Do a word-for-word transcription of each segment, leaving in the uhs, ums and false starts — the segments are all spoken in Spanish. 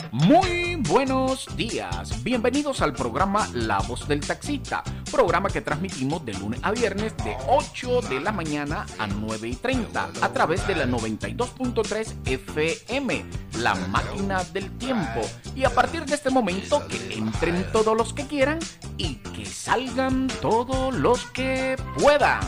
Muy buenos días, bienvenidos al programa La Voz del Taxista, programa que transmitimos de lunes a viernes de ocho de la mañana a nueve y treinta a través de la noventa y dos punto tres F M, La Máquina del Tiempo. Y a partir de este momento que entren todos los que quieran y que salgan todos los que puedan.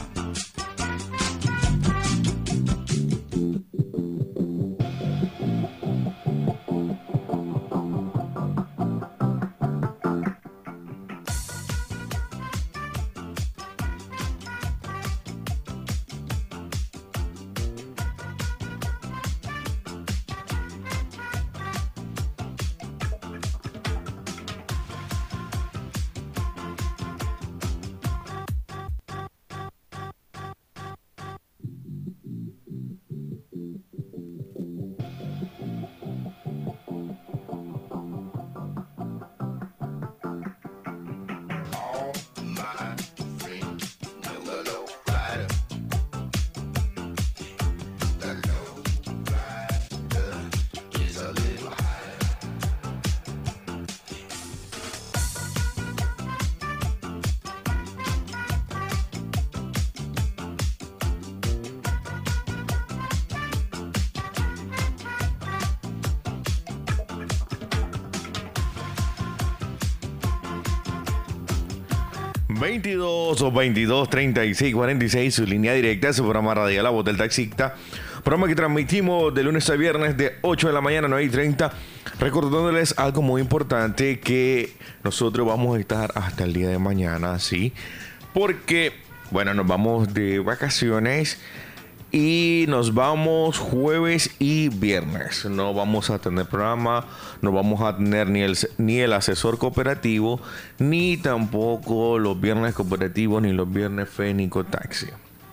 veintidós o veintidós, treinta y seis, cuarenta y seis, su línea directa, su programa radial La Voz del Taxista, programa que transmitimos de lunes a viernes de ocho de la mañana a nueve y treinta, recordándoles algo muy importante, que nosotros vamos a estar hasta el día de mañana, ¿sí? Porque, bueno, nos vamos de vacaciones y nos vamos jueves y viernes. No vamos a tener programa, no vamos a tener ni el, ni el asesor cooperativo, ni tampoco los viernes cooperativos, ni los viernes Fénico Taxi.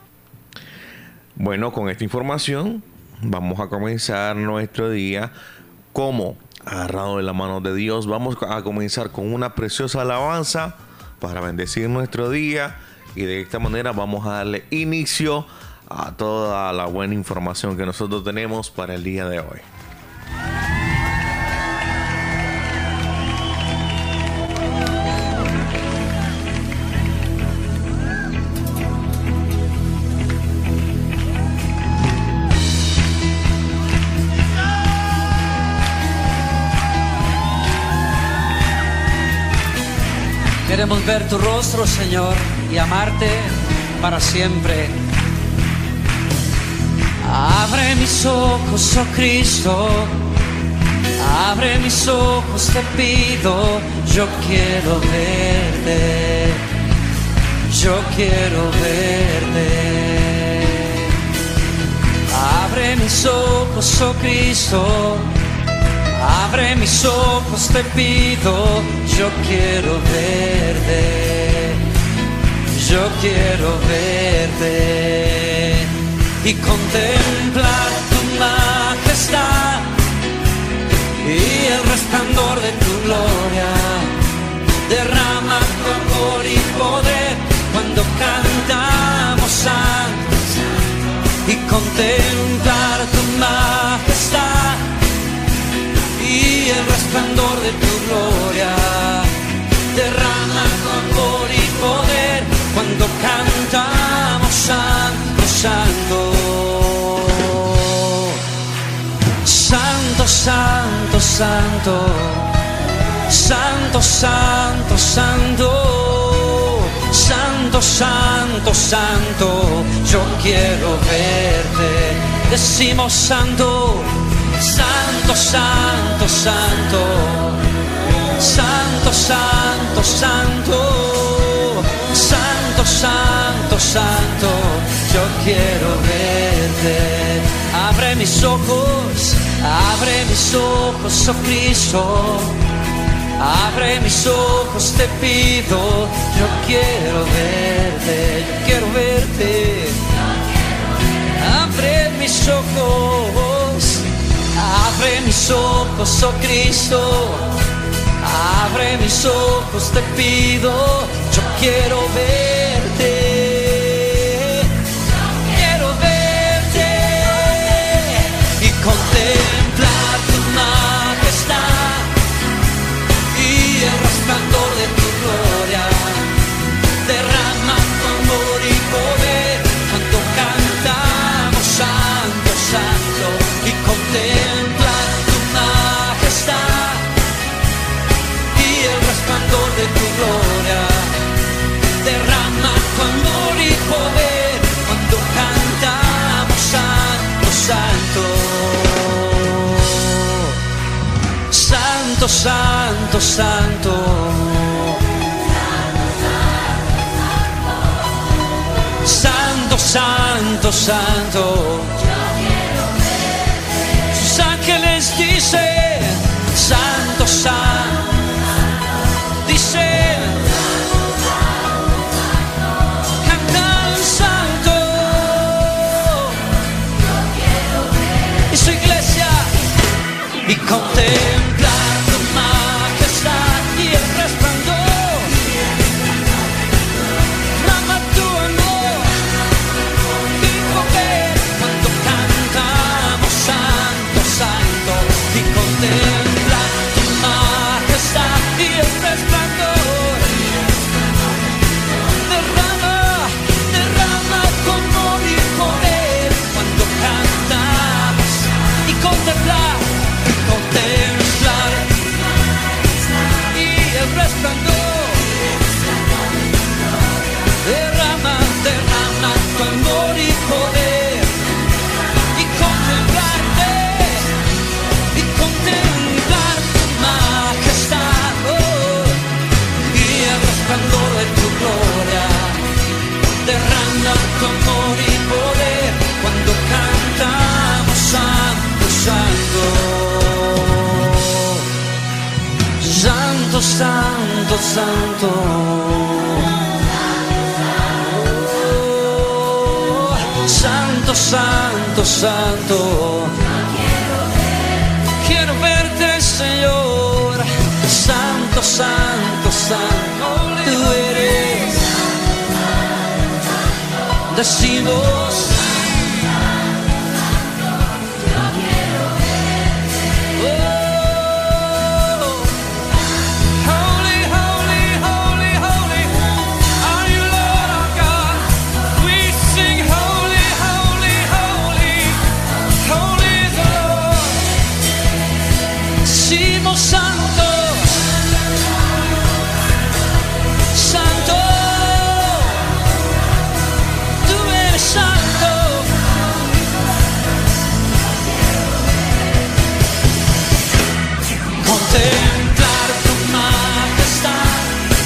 Bueno, con esta información vamos a comenzar nuestro día como agarrado de la mano de Dios. Vamos a comenzar con una preciosa alabanza para bendecir nuestro día, y de esta manera vamos a darle inicio a toda la buena información que nosotros tenemos para el día de hoy. Queremos ver tu rostro, Señor, y amarte para siempre. Abre mis ojos, oh Cristo, abre mis ojos, te pido. Yo quiero verte, yo quiero verte. Abre mis ojos, oh Cristo, abre mis ojos, te pido. Yo quiero verte, yo quiero verte. Y contemplar tu majestad y el resplandor de tu gloria. Derrama tu amor y poder cuando cantamos santos. Y contemplar tu majestad y el resplandor de tu gloria. Derrama tu amor y poder cuando cantamos santo, santo. Santo, santo, santo, santo, santo, santo, santo, santo, santo. Yo quiero verte. Decimos santo, santo, santo, santo, santo, santo, santo, santo, santo, santo. Yo quiero verte. Abre mis ojos, abre mis ojos, oh Cristo. Abre mis ojos, te pido. Yo quiero verte, yo quiero verte. Abre mis ojos, abre mis ojos, oh Cristo. Abre mis ojos, te pido. Yo quiero verte. Contemplar tu majestad Santo, santo, santo. Santo, santo, santo. Sus ángeles dicen, santo, santo. Dicen, cantan santo. Y su iglesia, y contemplar tu majestad y el resplandor. Ama tu amor y poder cuando cantamos santo, santo. Y contemplar tu majestad y el resplandor. Derrama, derrama tu amor y poder cuando cantamos. Y contemplar, contemplar y el resplandor. Derrama, derrama tu amor y poder. Y contemplarte, y contemplar tu majestad, oh, y el resplandor de tu gloria. Derrama tu amor y poder cuando cantamos santo, santo. Santo, santo, santo. Oh, santo, santo, santo. Quiero verte, Señor. Santo, santo, santo. Tú eres. Decimos. Santo, santo, tú eres santo. Contemplar tu majestad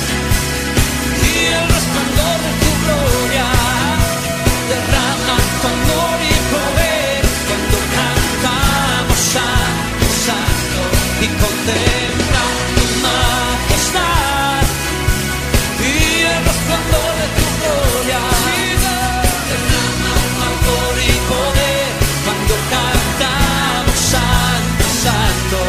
y el resplandor de tu gloria. Derrama tu amor y poder cuando cantamos santo, santo. Y contempla tu majestad y el resplandor de tu gloria. Derrama amor y poder cuando cantamos santo, santo.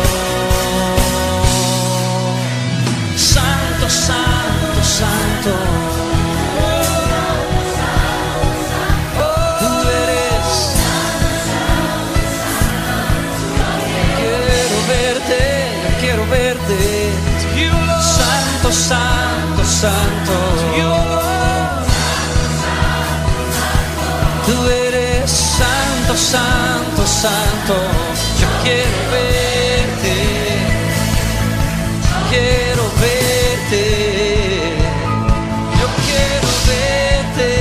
Santo, santo, santo. Tú eres. Quiero verte, quiero verte. Santo, santo, santo. Tú eres santo, santo, santo. Yo quiero verte, quiero verte. Yo quiero verte.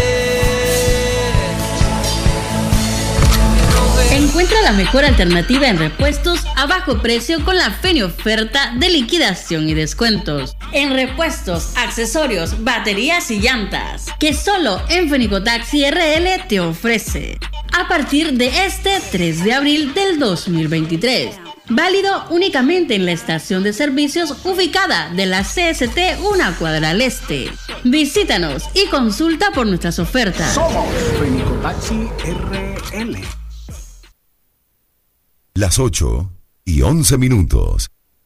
Quiero verte. Encuentra la mejor alternativa en repuestos a bajo precio con la Feni oferta de liquidación y descuentos. En repuestos, accesorios, baterías y llantas, que solo en Fenicotaxi R L te ofrece. A partir de este tres de abril del dos mil veintitrés. Válido únicamente en la estación de servicios ubicada de la C S T una cuadra al este. Visítanos y consulta por nuestras ofertas. Somos Fenicotaxi R L. Las ocho y once minutos.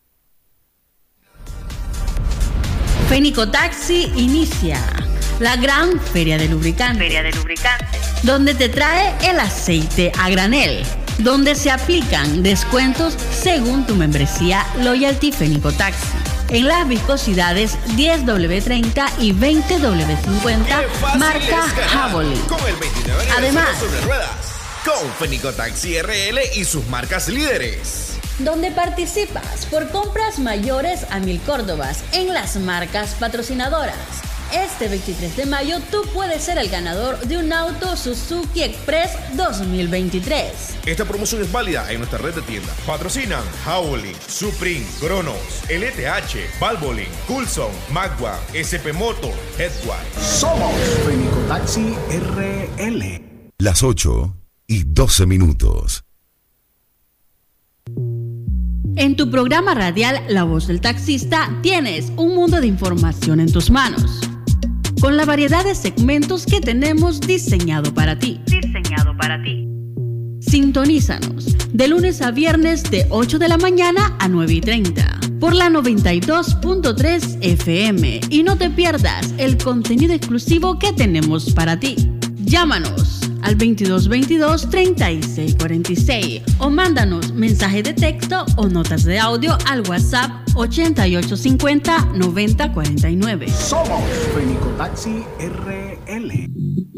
Fenicotaxi inicia la gran feria de lubricantes. Feria de lubricantes. Donde te trae el aceite a granel. Donde se aplican descuentos según tu membresía Loyalty Fenicotaxi. En las viscosidades diez doble treinta y veinte doble cincuenta marca Javelin. Además, con Fenicotaxi R L y sus marcas líderes. Donde participas por compras mayores a mil córdobas en las marcas patrocinadoras Este veintitrés de mayo tú puedes ser el ganador de un auto Suzuki Express dos mil veintitrés. Esta promoción es válida en nuestra red de tiendas. Patrocinan Howling, Supreme, Cronos, L T H, Valvoline, Coulson, Magua, S P Moto, Headway. Somos Fenicotaxi R L. Las ocho y doce minutos. En tu programa radial La Voz del Taxista tienes un mundo de información en tus manos, con la variedad de segmentos que tenemos diseñado para ti. Diseñado para ti. Sintonízanos de lunes a viernes de ocho de la mañana a nueve y treinta por la noventa y dos punto tres F M y no te pierdas el contenido exclusivo que tenemos para ti. Llámanos al veintidós veintidós treinta y seis cuarenta y seis o mándanos mensaje de texto o notas de audio al WhatsApp ochenta y ocho cincuenta noventa cuarenta y nueve. Somos Fenicotaxi R L.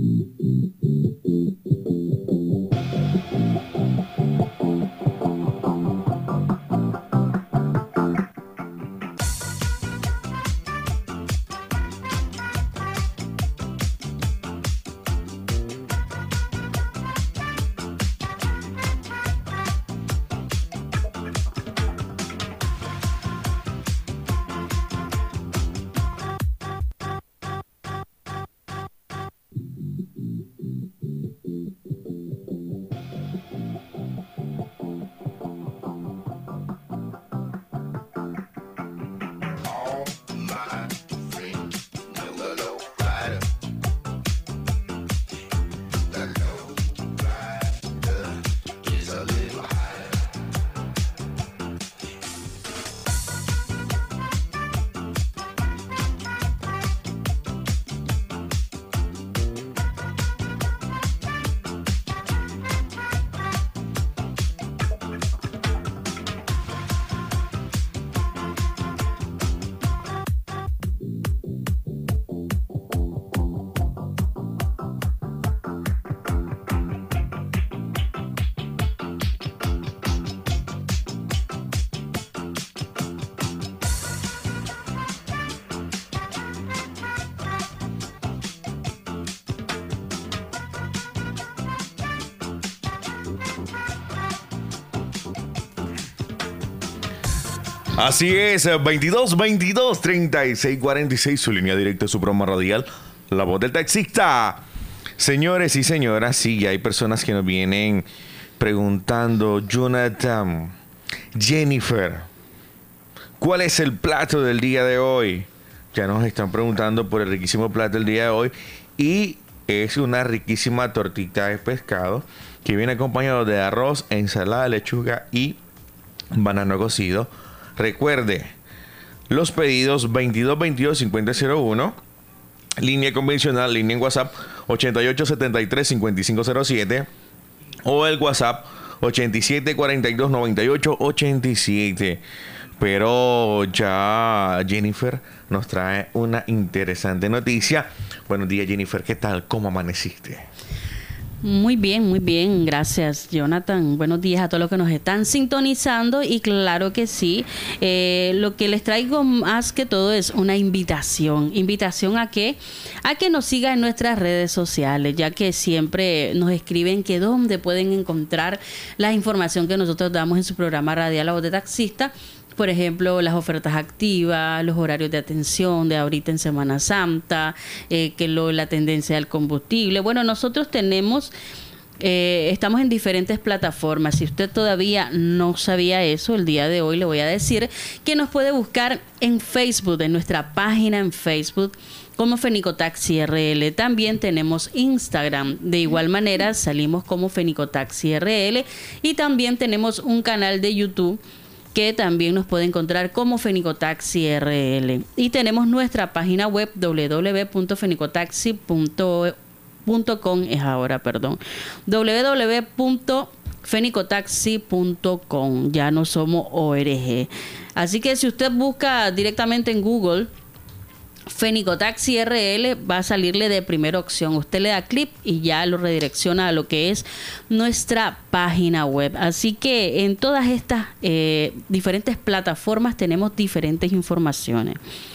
Así es, veintidós veintidós treinta y seis cuarenta y seis, su línea directa de su programa radial, La Voz del Taxista. Señores y señoras, sí, ya hay personas que nos vienen preguntando, Jonathan, Jennifer, ¿cuál es el plato del día de hoy? Ya nos están preguntando por el riquísimo plato del día de hoy y es una riquísima tortita de pescado que viene acompañado de arroz, ensalada, lechuga y banano cocido. Recuerde, los pedidos veintidós veintidós cincuenta cero uno, línea convencional, línea en WhatsApp ochenta y ocho setenta y tres cincuenta y cinco cero siete o el WhatsApp ochenta y siete cuarenta y dos noventa y ocho ochenta y siete. Pero ya Jennifer nos trae una interesante noticia. Buenos días, Jennifer, ¿qué tal? ¿Cómo amaneciste? Muy bien, muy bien, gracias Jonathan. Buenos días a todos los que nos están sintonizando y claro que sí, eh, lo que les traigo más que todo es una invitación, invitación a que, a que nos sigan en nuestras redes sociales, ya que siempre nos escriben que dónde pueden encontrar la información que nosotros damos en su programa radial La Voz de Taxista. Por ejemplo, las ofertas activas, los horarios de atención de ahorita en Semana Santa, eh, que lo, la tendencia del combustible. Bueno, nosotros tenemos, eh, estamos en diferentes plataformas. Si usted todavía no sabía eso, el día de hoy le voy a decir que nos puede buscar en Facebook, en nuestra página en Facebook, como Fenicotaxi R L. También tenemos Instagram. De igual manera, salimos como Fenicotaxi R L. Y también tenemos un canal de YouTube que también nos puede encontrar como Fenicotaxi R L. Y tenemos nuestra página web doble u doble u doble u punto fenicotaxi punto com, es ahora, perdón, doble u doble u doble u punto fenicotaxi punto com. Ya no somos O R G. Así que si usted busca directamente en Google Fenicotaxi R L, va a salirle de primera opción. Usted le da clic y ya lo redirecciona a lo que es nuestra página web. Así que en todas estas eh, diferentes plataformas tenemos diferentes informaciones.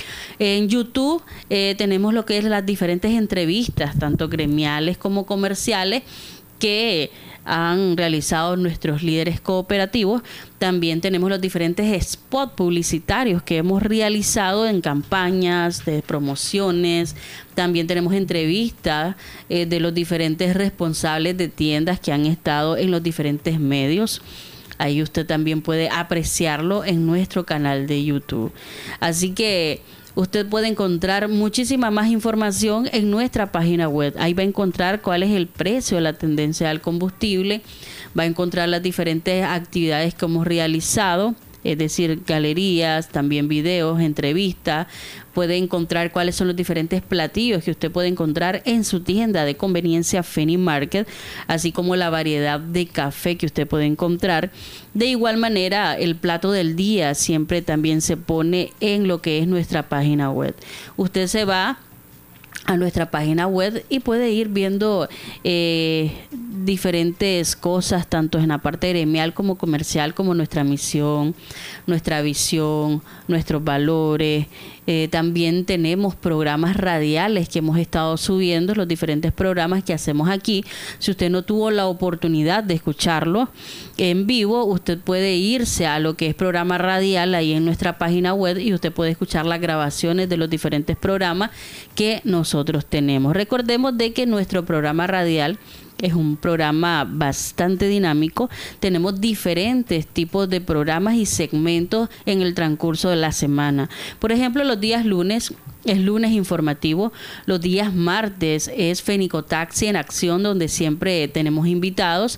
En YouTube eh, tenemos lo que es las diferentes entrevistas, tanto gremiales como comerciales, que han realizado nuestros líderes cooperativos. También tenemos los diferentes spots publicitarios que hemos realizado en campañas de promociones. También tenemos entrevistas eh, de los diferentes responsables de tiendas que han estado en los diferentes medios. Ahí usted también puede apreciarlo en nuestro canal de YouTube. Así que usted puede encontrar muchísima más información en nuestra página web. Ahí va a encontrar cuál es el precio de la tendencia del combustible, va a encontrar las diferentes actividades que hemos realizado, es decir, galerías, también videos, entrevistas. Puede encontrar cuáles son los diferentes platillos que usted puede encontrar en su tienda de conveniencia Feni Market, así como la variedad de café que usted puede encontrar. De igual manera, el plato del día siempre también se pone en lo que es nuestra página web. Usted se va a nuestra página web y puede ir viendo eh, diferentes cosas, tanto en la parte gremial como comercial, como nuestra misión, nuestra visión, nuestros valores. Eh, también tenemos programas radiales que hemos estado subiendo, los diferentes programas que hacemos aquí. Si usted no tuvo la oportunidad de escucharlo en vivo, usted puede irse a lo que es programa radial ahí en nuestra página web y usted puede escuchar las grabaciones de los diferentes programas que nosotros tenemos. Recordemos de que nuestro programa radial es un programa bastante dinámico. Tenemos diferentes tipos de programas y segmentos en el transcurso de la semana. Por ejemplo, los días lunes es lunes informativo. Los días martes es Fenico Taxi en acción, donde siempre tenemos invitados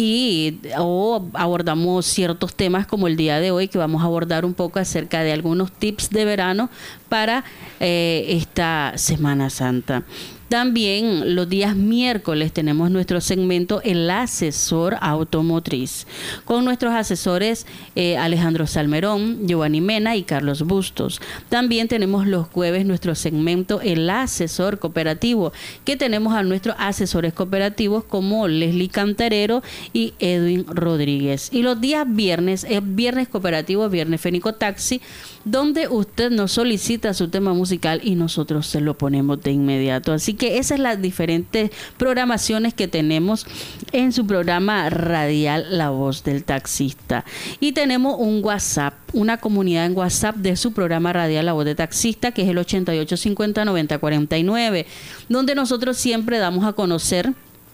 y o abordamos ciertos temas, como el día de hoy, que vamos a abordar un poco acerca de algunos tips de verano para eh, esta Semana Santa. También los días miércoles tenemos nuestro segmento El Asesor Automotriz, con nuestros asesores eh, Alejandro Salmerón, Giovanni Mena y Carlos Bustos. También tenemos los jueves nuestro segmento El Asesor Cooperativo, que tenemos a nuestros asesores cooperativos como Leslie Cantarero y Edwin Rodríguez. Y los días viernes es Viernes Cooperativo, Viernes Fenico Taxi, donde usted nos solicita su tema musical y nosotros se lo ponemos de inmediato. Así que esas son las diferentes programaciones que tenemos en su programa radial La Voz del Taxista. Y tenemos un WhatsApp, una comunidad en WhatsApp de su programa radial La Voz del Taxista, que es el ochenta y ocho cincuenta noventa cuarenta y nueve, donde nosotros siempre damos a conocer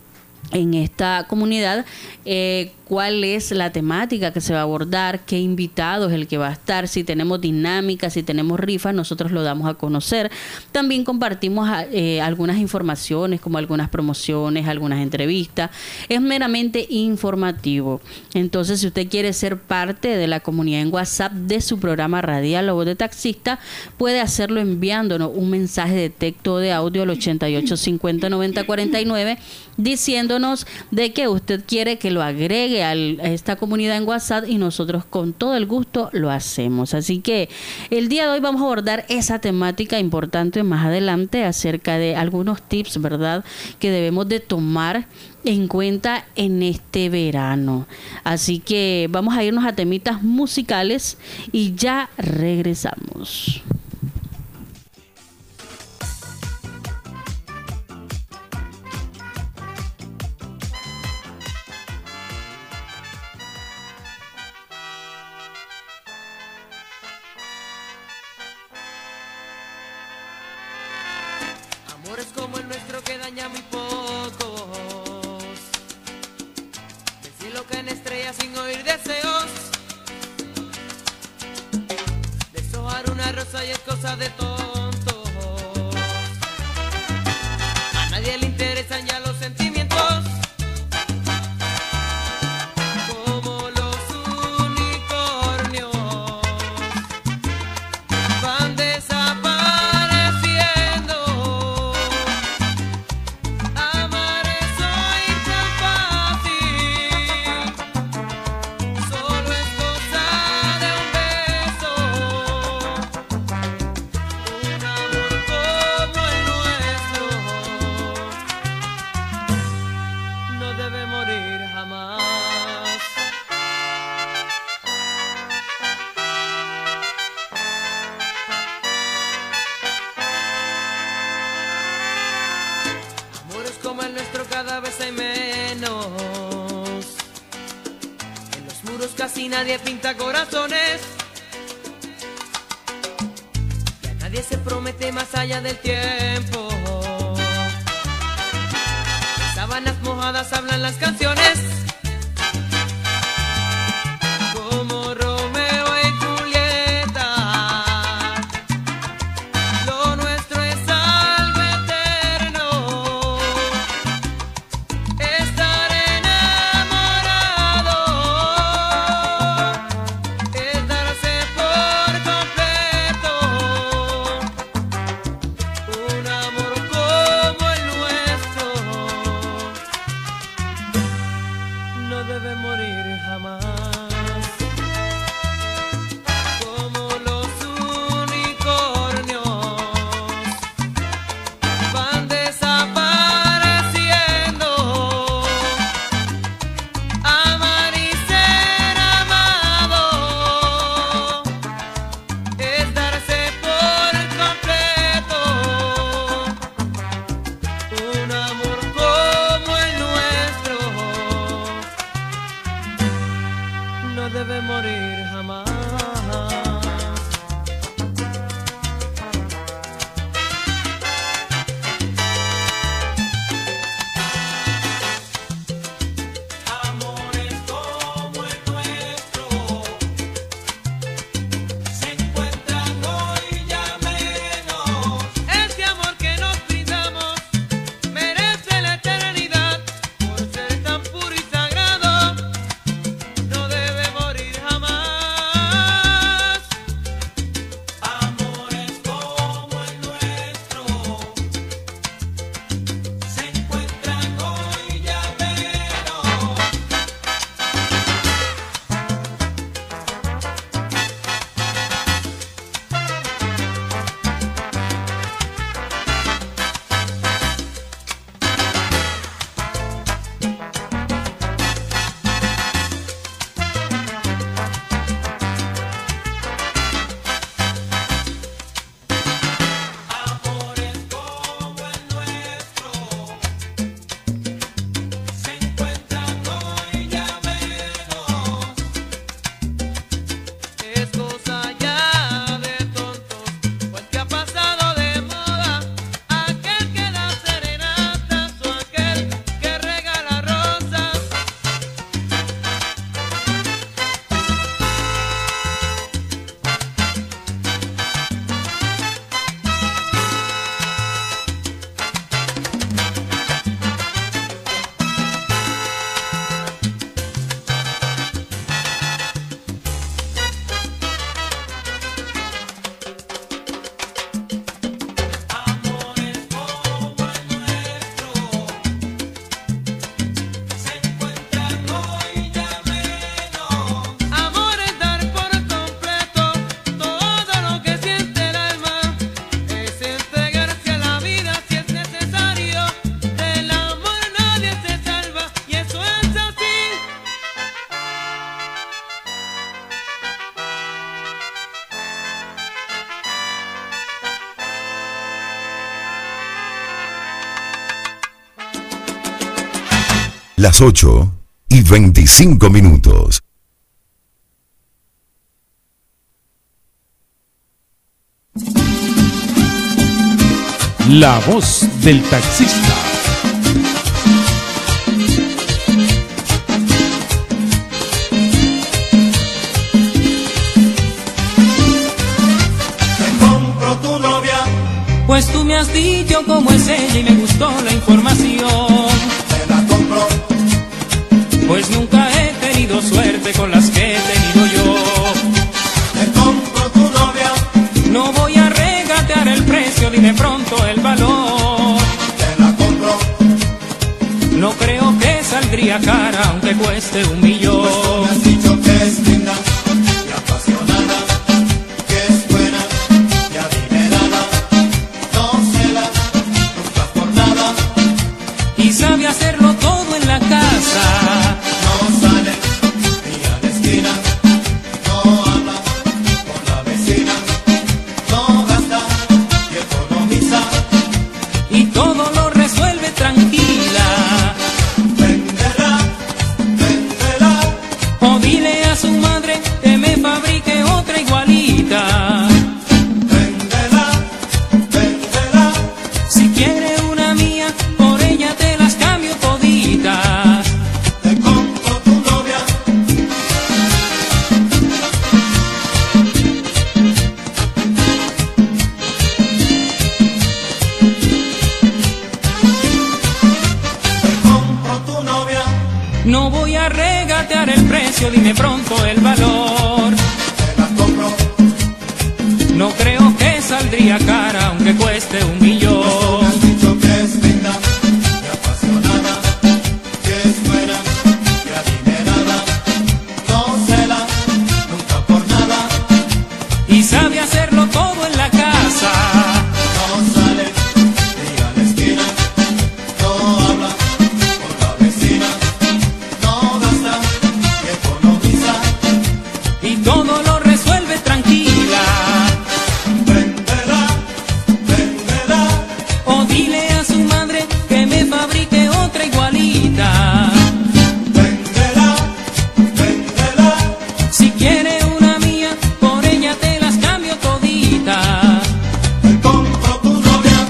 en esta comunidad eh, cuál es la temática que se va a abordar, qué invitado es el que va a estar, si tenemos dinámicas, si tenemos rifas, nosotros lo damos a conocer. También compartimos eh, algunas informaciones, como algunas promociones, algunas entrevistas. Es meramente informativo. Entonces, si usted quiere ser parte de la comunidad en WhatsApp de su programa radial La Voz de Taxista, puede hacerlo enviándonos un mensaje de texto o de audio al ochenta y ocho cincuenta noventa cuarenta y nueve, diciéndonos de que usted quiere que lo agregue a esta comunidad en WhatsApp y nosotros con todo el gusto lo hacemos. Así que el día de hoy vamos a abordar esa temática importante más adelante acerca de algunos tips, ¿verdad?, que debemos de tomar en cuenta en este verano. Así que vamos a irnos a temitas musicales y ya regresamos. Amores como el nuestro que daña muy pocos, del cielo caen estrellas sin oír deseos, deshojar una rosa y es cosa de tontos. A nadie le interesan ya los sentimientos, como los unicornios van desapareciendo. hay menos. En los muros casi nadie pinta corazones. Y a nadie se promete más allá del tiempo. De sábanas mojadas hablan las canciones. Como Romeo y Julieta. Lo nuestro es algo eterno. Estar enamorado es darse por completo. Un amor como el nuestro no debe morir jamás. Como los unicornios van desapareciendo. Amar y ser amado es darse por completo. Un amor como el nuestro no debe morir jamás. Amores como el nuestro se encuentran hoy ya menos. Este amor que nos brindamos merece la eternidad por ser tan puro y sagrado. No debe morir jamás. Amores como el nuestro se encuentran hoy ya menos. Amores como el nuestro se encuentran hoy ya menos. Es cosa ya de tontos, pues que ha pasado de moda aquel que da serenatas o aquel que regala rosas. Amores como el nuestro se encuentran hoy ya menos. Amor es dar por completo todo lo que siente el alma. Es entregarse a la vida si es necesario. Del amor nadie se salva y eso es así. Las ocho y veinticinco minutos. La voz del taxista. Compro tu novia, pues tú me has dicho cómo es ella y me gustó la información. Te la compro, pues nunca he tenido suerte con las que he tenido yo. Te compro tu novia, no voy a regatear el precio, dime pronto el valor. Te la compro, no creo que saldría cara aunque cueste un millón. Pues tú me has dicho que es linda y apasionada, que es buena y adinerada, no cela nunca por nada y sabe hacerlo todo en la casa. No sale ni a la esquina, no habla con la vecina, no gasta y economiza y todo lo resuelve tranquila. No voy a regatear el precio, dime pronto el valor. Te la compro. No creo que saldría cara aunque cueste un millón. Me han dicho que es linda, que apasionada, que es buena, que adinerada. No se la, nunca por nada. Y sabe hacerlo todo en la casa. No sale ni a la esquina, no habla con la vecina, no gasta y economiza. Y todo lo resuelve tranquila. Véndela, véndela. O dile a su madre que me fabrique otra igualita. Véndela, véndela. Si quiere una mía, por ella te las cambio todita. Te compro tu novia.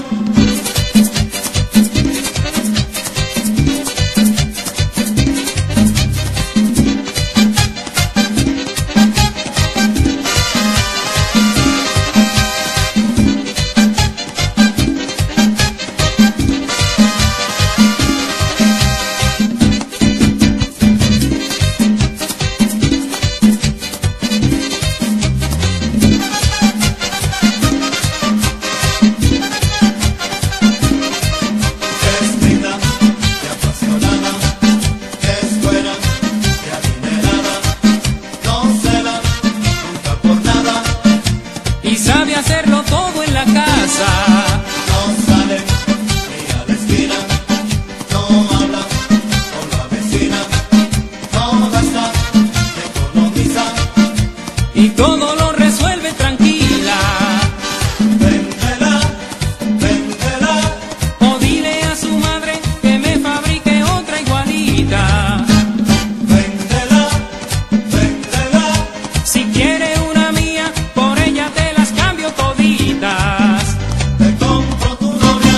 Es linda, que apasionada, que es buena, que adinerada. No se la, nunca por nada. Y sabe hacerlo todo en la casa. No sale ni a la esquina, no habla con la vecina, no gasta y economiza. Y todo lo resuelve tranquila. Véndela, véndela. O dile a su madre que me fabrique otra igualita. Véndela, véndela. Si quiere una mía, por ella te las cambio toditas. Te compro tu novia.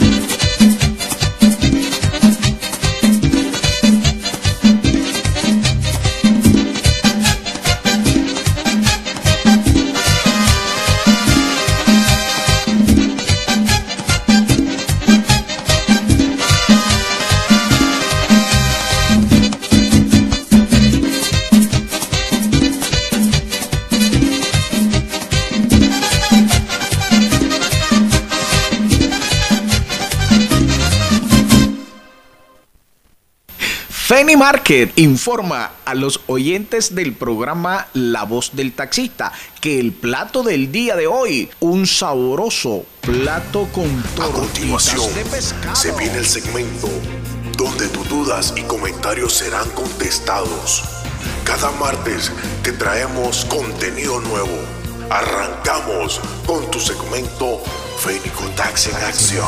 Feni Market informa a los oyentes del programa La Voz del Taxista que el plato del día de hoy, un sabroso plato con A continuación, tortitas de pescado. se viene el segmento donde tus dudas y comentarios serán contestados. Cada martes te traemos contenido nuevo. Arrancamos con tu segmento Fénico Taxi en Acción.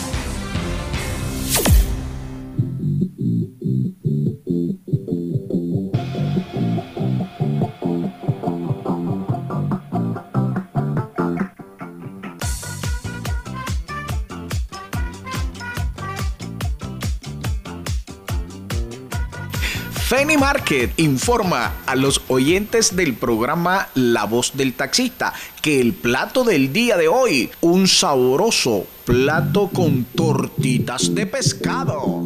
Feni Market informa a los oyentes del programa La Voz del Taxista que el plato del día de hoy, un sabroso plato con tortitas de pescado.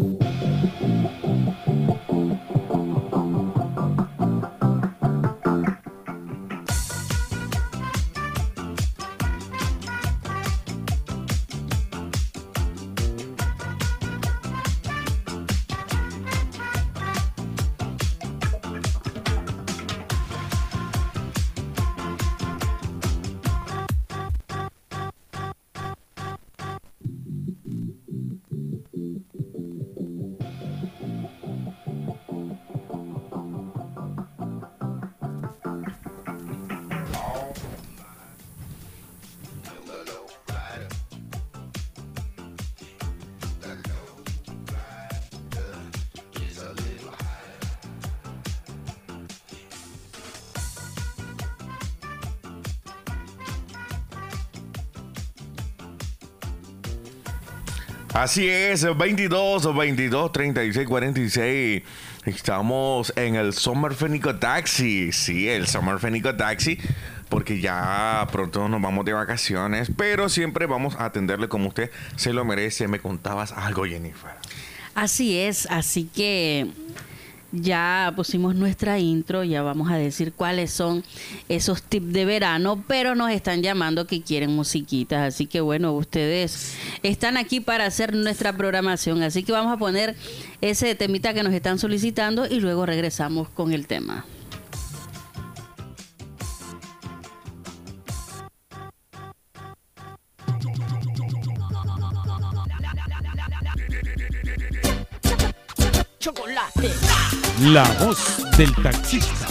Así es, veintidós, veintidós, treinta y seis, cuarenta y seis. Estamos en el Summer Fénico Taxi. Sí, el Summer Fénico Taxi. Porque ya pronto nos vamos de vacaciones. Pero siempre vamos a atenderle como usted se lo merece. Me contabas algo, Jennifer. Así es, así que ya pusimos nuestra intro, ya vamos a decir cuáles son esos tips de verano, pero nos están llamando que quieren musiquitas, así que bueno, ustedes están aquí para hacer nuestra programación, así que vamos a poner ese temita que nos están solicitando y luego regresamos con el tema. Chocolate. La voz del taxista.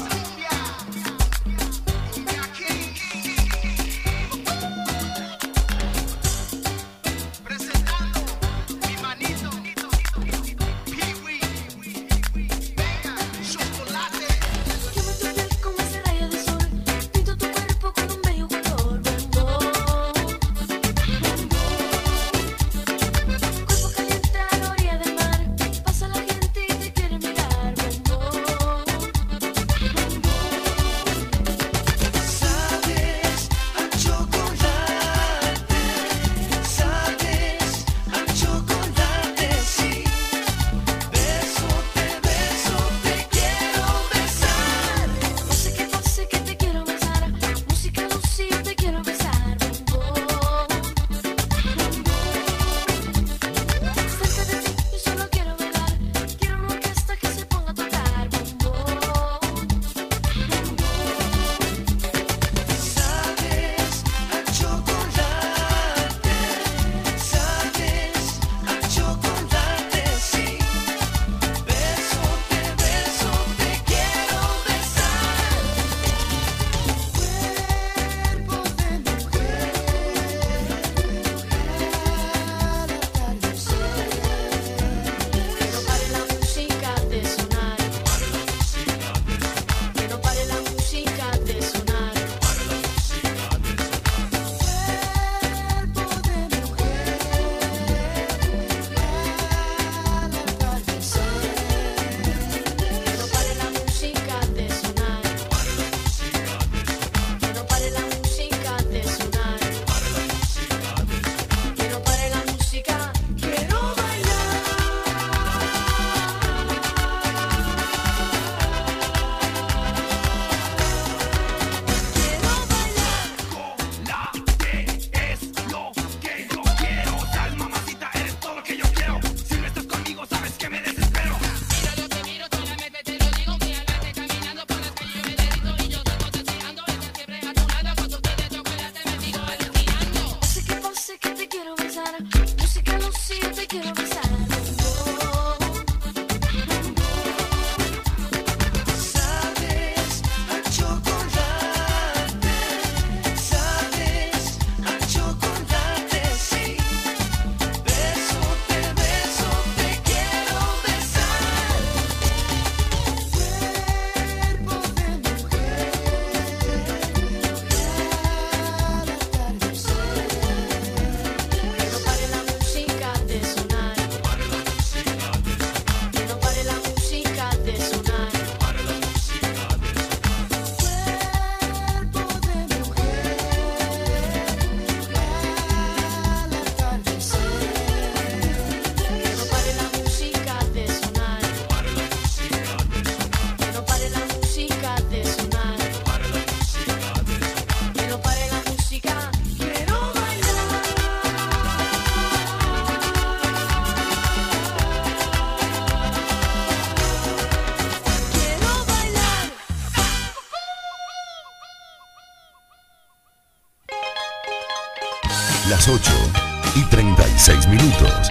Las ocho y treinta y seis minutos.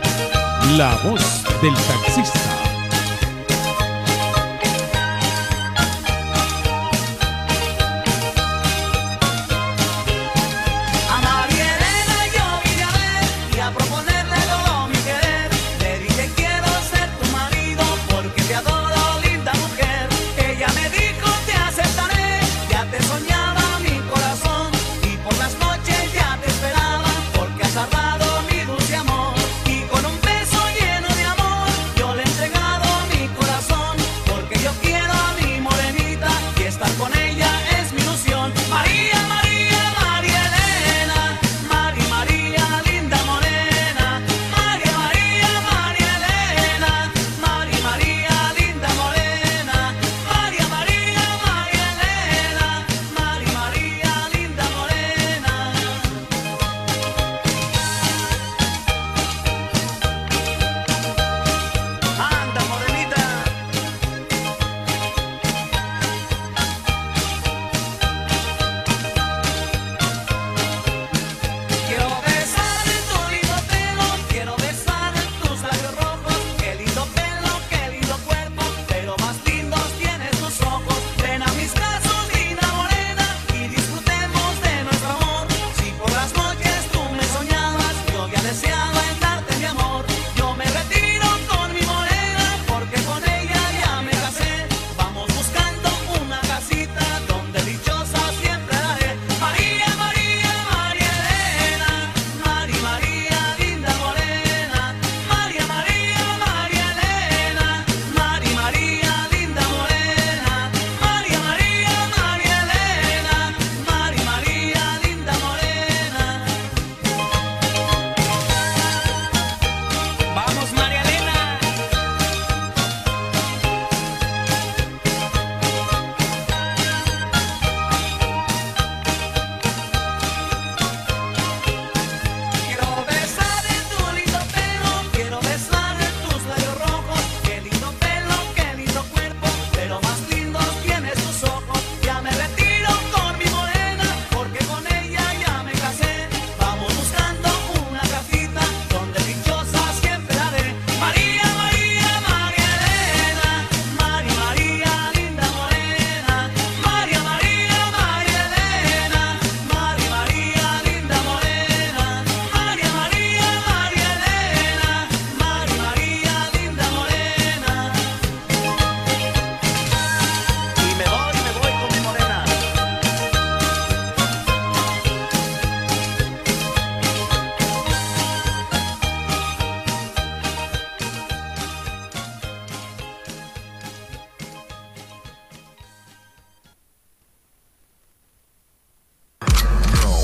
La voz del taxista. Salvado mi dulce amor y con un beso lleno de amor yo le entregaba.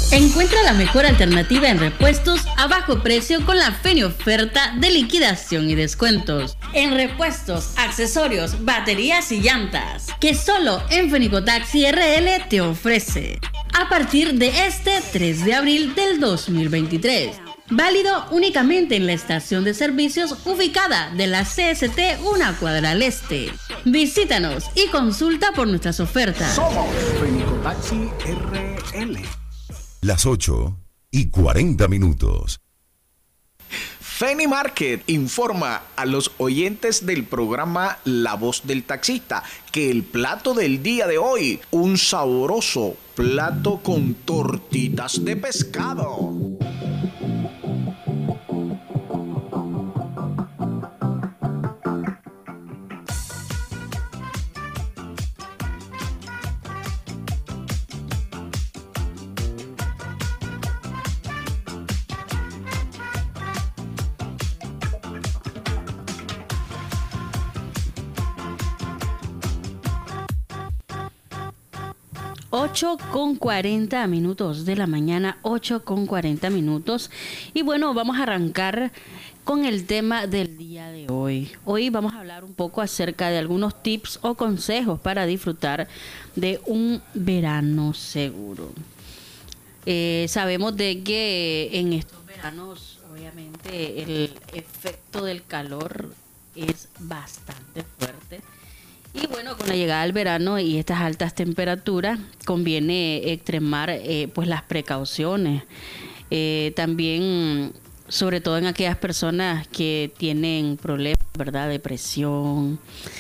Encuentra la mejor alternativa en repuestos a bajo precio con la Feni oferta de liquidación y descuentos. En repuestos, accesorios, baterías y llantas, que solo en Fenico Taxi R L te ofrece. A partir de este tres de abril del dos mil veintitrés. Válido únicamente en la estación de servicios ubicada de la C S T una cuadra al este. Visítanos y consulta por nuestras ofertas. Somos Fenico Taxi R L. Las ocho y cuarenta minutos. Feni Market informa a los oyentes del programa La Voz del Taxista que el plato del día de hoy, un sabroso plato con tortitas de pescado. ocho con cuarenta minutos de la mañana, ocho con cuarenta minutos. Y bueno, vamos a arrancar con el tema del día de hoy. Hoy vamos a hablar un poco acerca de algunos tips o consejos para disfrutar de un verano seguro. Eh, sabemos de que en estos veranos, obviamente, el efecto del calor es bastante fuerte. Y bueno, con la llegada del verano y estas altas temperaturas, conviene extremar eh, pues las precauciones. Eh, también, sobre todo en aquellas personas que tienen problemas, ¿verdad?, de presión.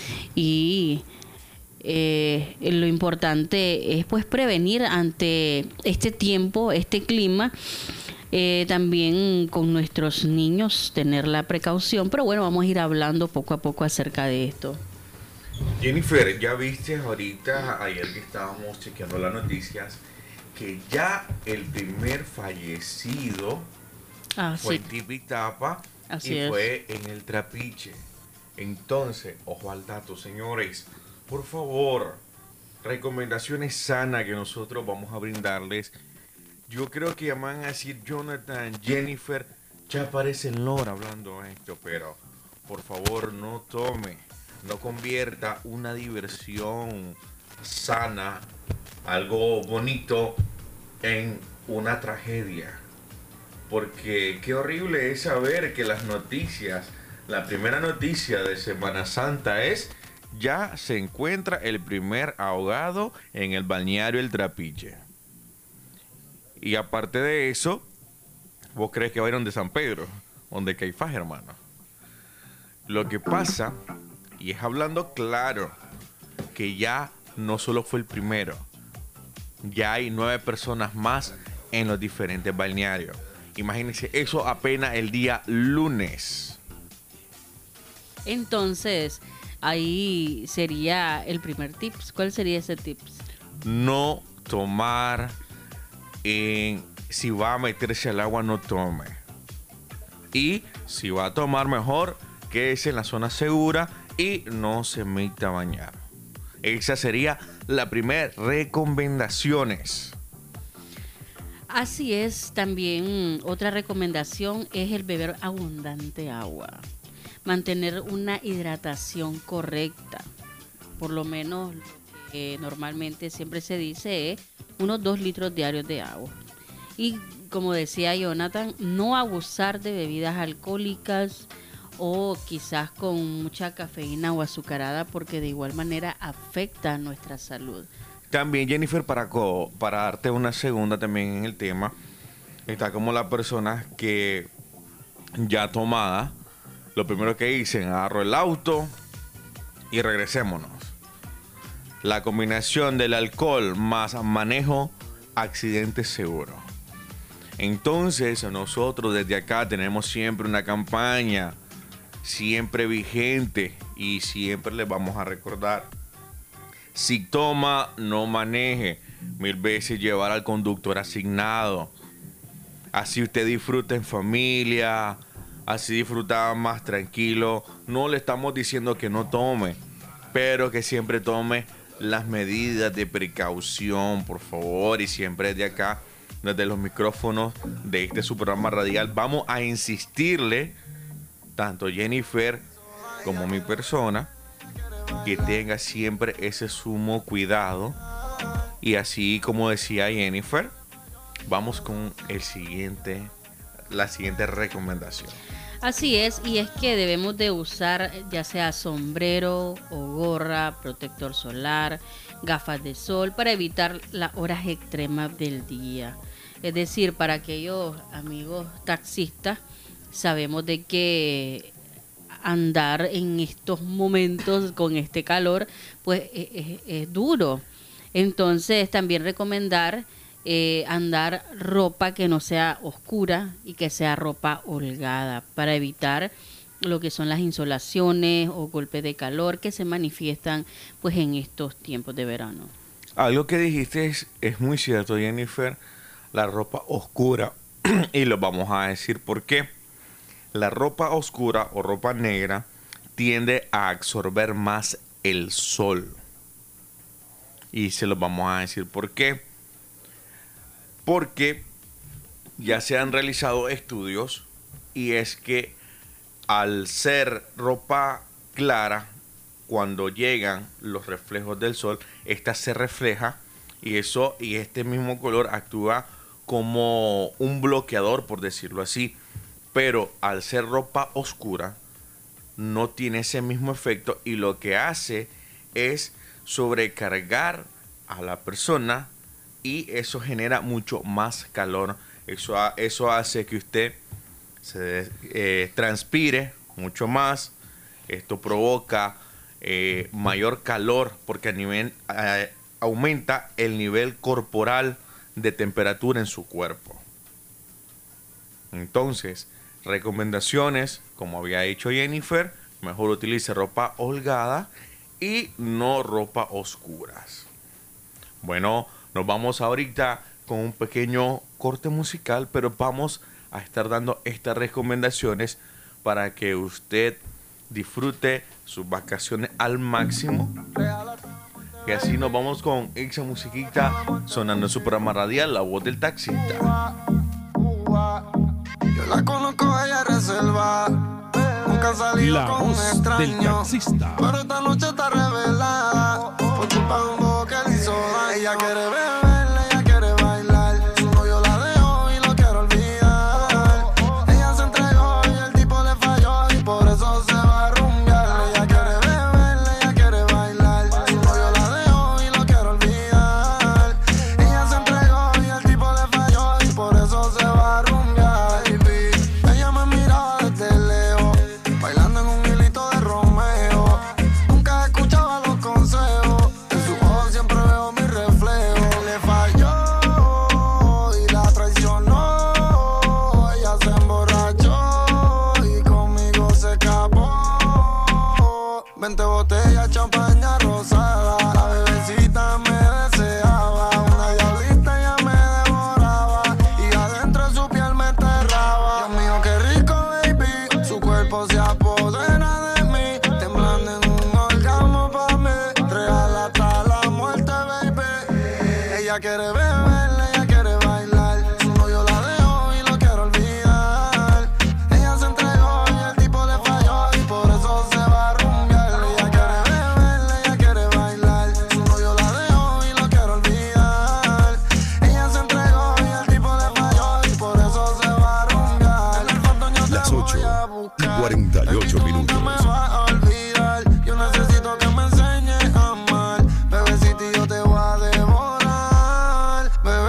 Y eh, lo importante es pues prevenir ante este tiempo, este clima. Eh, también con nuestros niños tener la precaución. Pero bueno, vamos a ir hablando poco a poco acerca de esto. Jennifer, ya viste ahorita, ayer que estábamos chequeando las noticias, que ya el primer fallecido ah, fue sí. en Tipitapa Así y es. fue en el Trapiche. Entonces, ojo al dato, señores, por favor, recomendaciones sanas que nosotros vamos a brindarles. Yo creo que ya me van a decir Jonathan, Jennifer, ya parece Lora hablando esto, pero por favor no tome. No convierta una diversión sana, algo bonito, en una tragedia. Porque qué horrible es saber que las noticias, la primera noticia de Semana Santa es: ya se encuentra el primer ahogado en el balneario El Trapiche. Y aparte de eso, ¿vos crees que va a ir donde San Pedro? Donde Caifás, hermano. Lo que pasa... Y es hablando claro que ya no solo fue el primero, ya hay nueve personas más en los diferentes balnearios. Imagínense, eso apenas el día lunes. Entonces, ahí sería el primer tips. ¿Cuál sería ese tips? No tomar, en, si va a meterse al agua, no tome. Y si va a tomar, mejor quédese en la zona segura y no se meta a bañar. Esa sería la primera recomendaciones. Así es, también otra recomendación es el beber abundante agua. Mantener una hidratación correcta. Por lo menos lo que normalmente siempre se dice es unos dos litros diarios de agua. Y como decía Jonathan, no abusar de bebidas alcohólicas o quizás con mucha cafeína o azucarada, porque de igual manera afecta a nuestra salud. También, Jennifer, para, co para darte una segunda también en el tema, está como la persona que ya tomada, lo primero que dicen, agarro el auto y regresémonos. La combinación del alcohol más manejo, accidente seguro. Entonces, nosotros desde acá tenemos siempre una campaña siempre vigente y siempre les vamos a recordar: si toma, no maneje. Mil veces llevar al conductor asignado. Así usted disfruta en familia, así disfruta más tranquilo. No le estamos diciendo que no tome, pero que siempre tome las medidas de precaución, por favor. Y siempre desde acá desde los micrófonos de este su programa radial, vamos a insistirle, tanto Jennifer como mi persona, que tenga siempre ese sumo cuidado. Y así como decía Jennifer, vamos con el siguiente, la siguiente recomendación. Así es, y es que debemos de usar ya sea sombrero o gorra, protector solar, gafas de sol para evitar las horas extremas del día. Es decir, para aquellos amigos taxistas, sabemos de que andar en estos momentos con este calor, pues es, es, es duro. Entonces, también recomendar eh, andar ropa que no sea oscura y que sea ropa holgada para evitar lo que son las insolaciones o golpes de calor que se manifiestan pues en estos tiempos de verano. Algo que dijiste es, es muy cierto, Jennifer, la ropa oscura, y lo vamos a decir por qué. La ropa oscura o ropa negra tiende a absorber más el sol. Y se los vamos a decir por qué. Porque ya se han realizado estudios y es que al ser ropa clara, cuando llegan los reflejos del sol, esta se refleja y eso y este mismo color actúa como un bloqueador, por decirlo así. Pero al ser ropa oscura no tiene ese mismo efecto y lo que hace es sobrecargar a la persona y eso genera mucho más calor. Eso, eso hace que usted se eh, transpire mucho más. Esto provoca eh, mayor calor porque a nivel, eh, aumenta el nivel corporal de temperatura en su cuerpo. Entonces, recomendaciones, como había dicho Jennifer, mejor utilice ropa holgada y no ropa oscuras. Bueno, nos vamos ahorita con un pequeño corte musical, pero vamos a estar dando estas recomendaciones para que usted disfrute sus vacaciones al máximo. Y así nos vamos con esa musiquita sonando en su programa radial, La Voz del Taxista. Yo la conozco, ella reserva. Nunca ha salido La con un Voz extraño, del Taxista. pero esta noche está revelada por culpa de un bobo que le hizo daño. Ella quiere beber, ella quiere bailar. Su novio la dejó y lo quiere olvidar. Ella se entregó y el tipo le falló y por eso se va a rumbear. Ella quiere beber, ella quiere bailar. Su novio la dejó y lo quiere olvidar. Ella se entregó y el tipo le falló y por eso se va a rumbear. Ella me miraba desde lejos, bailando en un hilito de Romeo. Nunca escuchaba los consejos, en su ojos siempre veo mi reflejo. Le falló y la traicionó. Ella se emborrachó y conmigo se escapó. Veinte botellas, champaña rosada. La bebecita me deseaba. Una diablita ya me devoraba y adentro de su piel me enterraba. Dios mío, qué rico, baby. Su cuerpo se apodera de mí, temblando en un orgasmo pa' mí. Real hasta la muerte, baby. Ella quiere beber, ella quiere bailar. Su novio la dejó y lo quiere olvidar. Ella se entregó y el tipo le falló y por eso se va a rumbear. Ella quiere beber, ella quiere bailar. Su novio la dejó y lo quiere olvidar. Ella se entregó y el tipo le falló y por eso se va a rumbear. En el fondo yo te Las ocho voy a y buscar. cuarenta y ocho Nunca minutos. me va a olvidar. Yo necesito que me enseñes a amar. Bebecito, y yo te voy a devorar.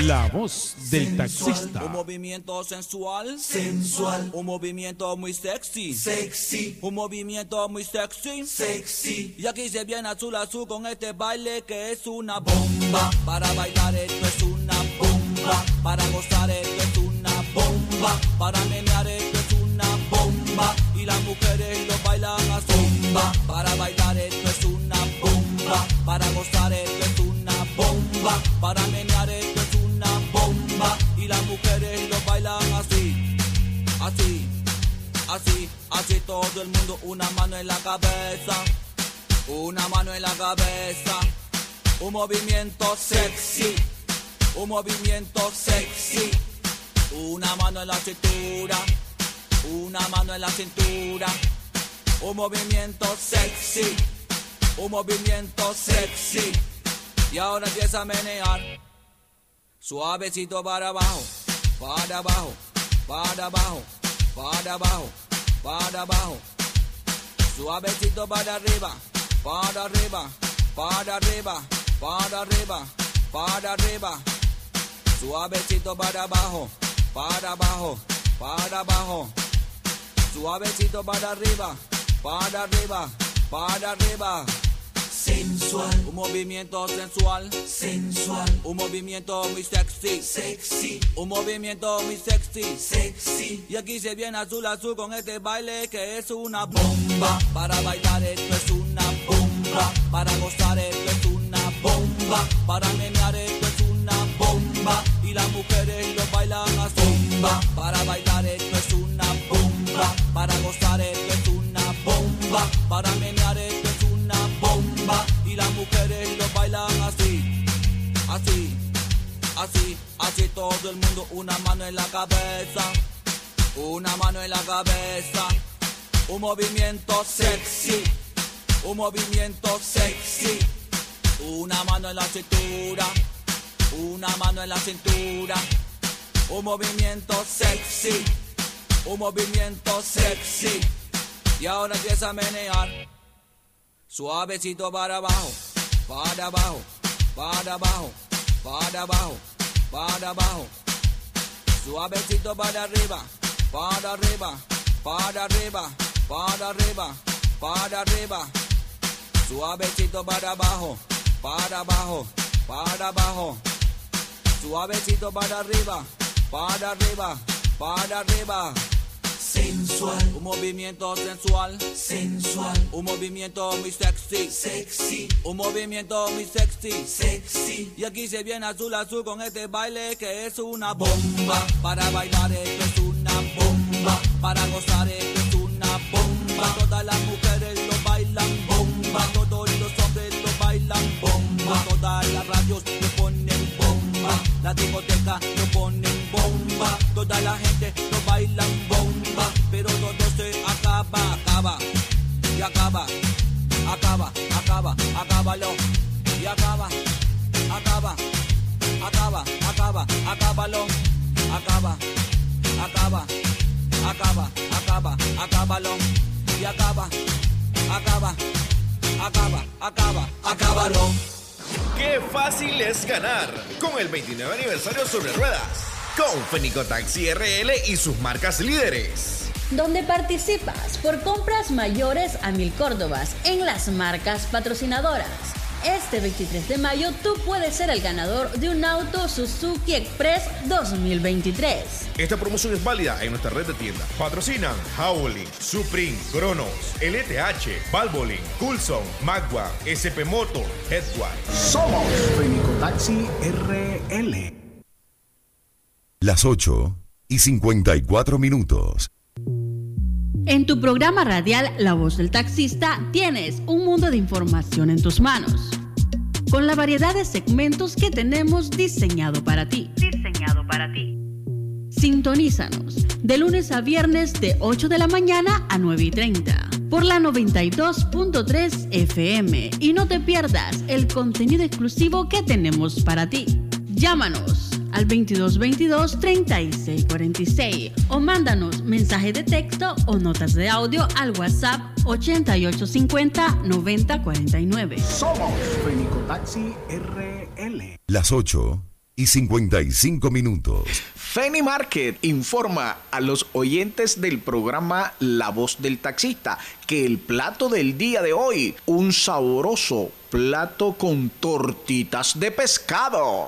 La voz del taxista. Un movimiento sensual, sensual. Un movimiento muy sexy, sexy. Un movimiento muy sexy, sexy. Y aquí se viene azul azul con este baile que es una bomba. Para bailar esto es una bomba. Para gozar esto es una bomba. Para menear esto es una bomba. Y las mujeres lo bailan así. Bomba. Para bailar esto es una bomba. Para gozar esto es una bomba. Para menear esto es una bomba. Y las mujeres lo bailan así. Así, así, así todo el mundo. Una mano en la cabeza. Una mano en la cabeza. Un movimiento sexy. Un movimiento sexy. Una mano en la cintura. Una mano en la cintura. Un movimiento sexy. Un movimiento sexy. Y ahora empieza a menear. Suavecito para abajo. Para abajo. Para abajo. Para abajo. Para abajo. Suavecito para arriba. Para arriba. Para arriba. Para arriba. Para arriba. Suavecito para abajo. Para abajo. Para abajo. Suavecito para arriba. Para arriba. Para arriba. Sensual. Un movimiento sensual. Sensual. Un movimiento muy sexy. Sexy. Un movimiento muy sexy. Sexy. Y aquí se viene azul azul con este baile que es una bomba. Para bailar esto es una bomba. Para gozar esto es una bomba. Para menear esto es una bomba. Y las mujeres lo bailan así. Bomba. Para bailar esto es una bomba. Para gozar esto es una bomba. Para menear esto es una bomba. Y las mujeres lo bailan así. Así, así, así todo el mundo. Una mano en la cabeza. Una mano en la cabeza. Un movimiento sexy. Un movimiento sexy. Una mano en la cintura. Una mano en la cintura. Un movimiento sexy. Un movimiento sexy. Y ahora empieza a menear. Suavecito para abajo. Para abajo. Para abajo. Para abajo. Para abajo. Suavecito para arriba. Para arriba. Para arriba. Para arriba. Para arriba. Suavecito para abajo. Para abajo. Para abajo. Suavecito para arriba. Para arriba. Para arriba. Sensual. Un movimiento sensual. Sensual. Un movimiento muy sexy. Sexy. Un movimiento muy sexy. Sexy. Y aquí se viene azul azul con este baile que es una bomba. Para bailar esto es una bomba. Para gozar esto es una bomba. Todas las mujeres lo bailan bomba. Todos los hombres lo bailan bomba. Todas las radios lo ponen bomba. La discoteca lo ponen bomba. Toda la gente lo bailan bomba. Pero todo se acaba, acaba. Y acaba, acaba, acaba, acábalo. Y acaba, acaba, acaba, acaba, acábalo. Acaba, acaba, acaba, acaba, acábalo. Y acaba, acaba, acaba, acaba, acábalo. ¡Qué fácil es ganar! Con el veintinueve aniversario sobre ruedas. Con Fenicotaxi R L y sus marcas líderes. Donde participas por compras mayores a mil córdobas en las marcas patrocinadoras. Este veintitrés de mayo tú puedes ser el ganador de un auto Suzuki Express dos mil veintitrés. Esta promoción es válida en nuestra red de tiendas. Patrocinan Howling, Supreme, Cronos, L T H, Valvoline, Coulson, Magua, S P Moto, Headway. Somos Fenicotaxi R L. Las ocho y cincuenta y cuatro minutos. En tu programa radial La Voz del Taxista tienes un mundo de información en tus manos, con la variedad de segmentos que tenemos diseñado para ti. Diseñado para ti. Sintonízanos de lunes a viernes de ocho de la mañana a nueve y treinta por la noventa y dos punto tres F M y no te pierdas el contenido exclusivo que tenemos para ti. Llámanos al veintidós veintidós treinta y seis cuarenta y seis o mándanos mensaje de texto o notas de audio al WhatsApp ochenta y ocho cincuenta noventa cuarenta y nueve. Somos Fenicotaxi R L. Las ocho y cincuenta y cinco minutos. Feni Market informa a los oyentes del programa La Voz del Taxista que el plato del día de hoy, un sabroso plato con tortitas de pescado.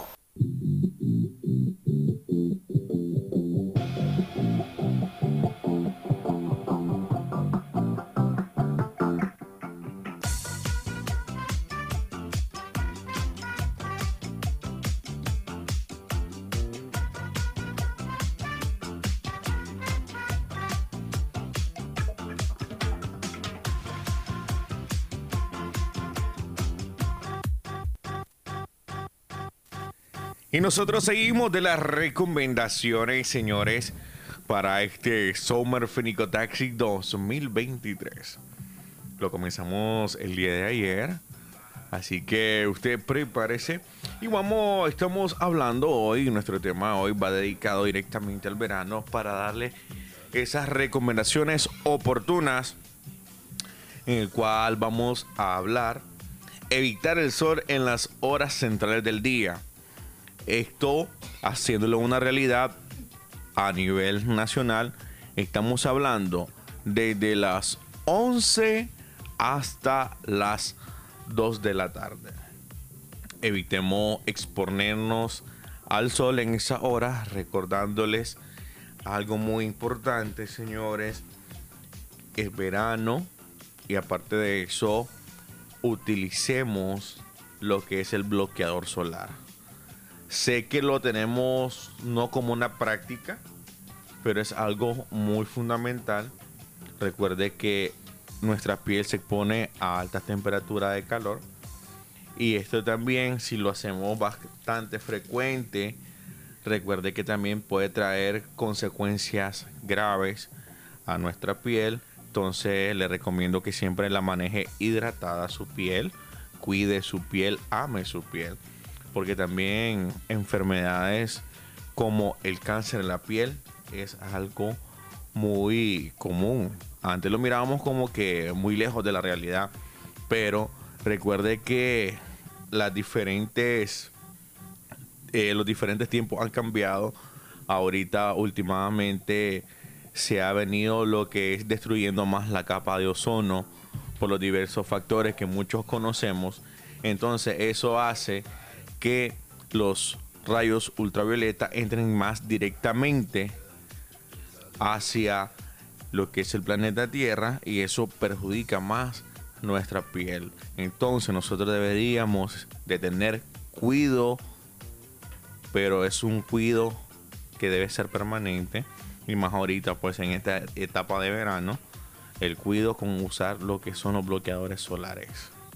Y nosotros seguimos de las recomendaciones, señores, para este Summer Fenico Taxi dos mil veintitrés. Lo comenzamos el día de ayer, así que usted prepárese. Y vamos, estamos hablando hoy, nuestro tema hoy va dedicado directamente al verano para darle esas recomendaciones oportunas en el cual vamos a hablar, evitar el sol en las horas centrales del día. Esto haciéndolo una realidad a nivel nacional. Estamos hablando desde las once hasta las dos de la tarde. Evitemos exponernos al sol en esa hora, recordándoles algo muy importante, señores. Es verano y aparte de eso, utilicemos lo que es el bloqueador solar. Sé que lo tenemos no como una práctica, pero es algo muy fundamental. Recuerde que nuestra piel se expone a altas temperaturas de calor. Y esto también, si lo hacemos bastante frecuente, recuerde que también puede traer consecuencias graves a nuestra piel. Entonces le recomiendo que siempre la maneje hidratada su piel, cuide su piel, ame su piel. Porque también enfermedades como el cáncer en la piel es algo muy común. Antes lo mirábamos como que muy lejos de la realidad, pero recuerde que las diferentes, eh, los diferentes tiempos han cambiado. Ahorita últimamente se ha venido lo que es destruyendo más la capa de ozono por los diversos factores que muchos conocemos. Entonces eso hace que los rayos ultravioleta entren más directamente hacia lo que es el planeta Tierra y eso perjudica más nuestra piel. Entonces nosotros deberíamos de tener cuidado, pero es un cuidado que debe ser permanente y más ahorita pues en esta etapa de verano, el cuidado con usar lo que son los bloqueadores solares.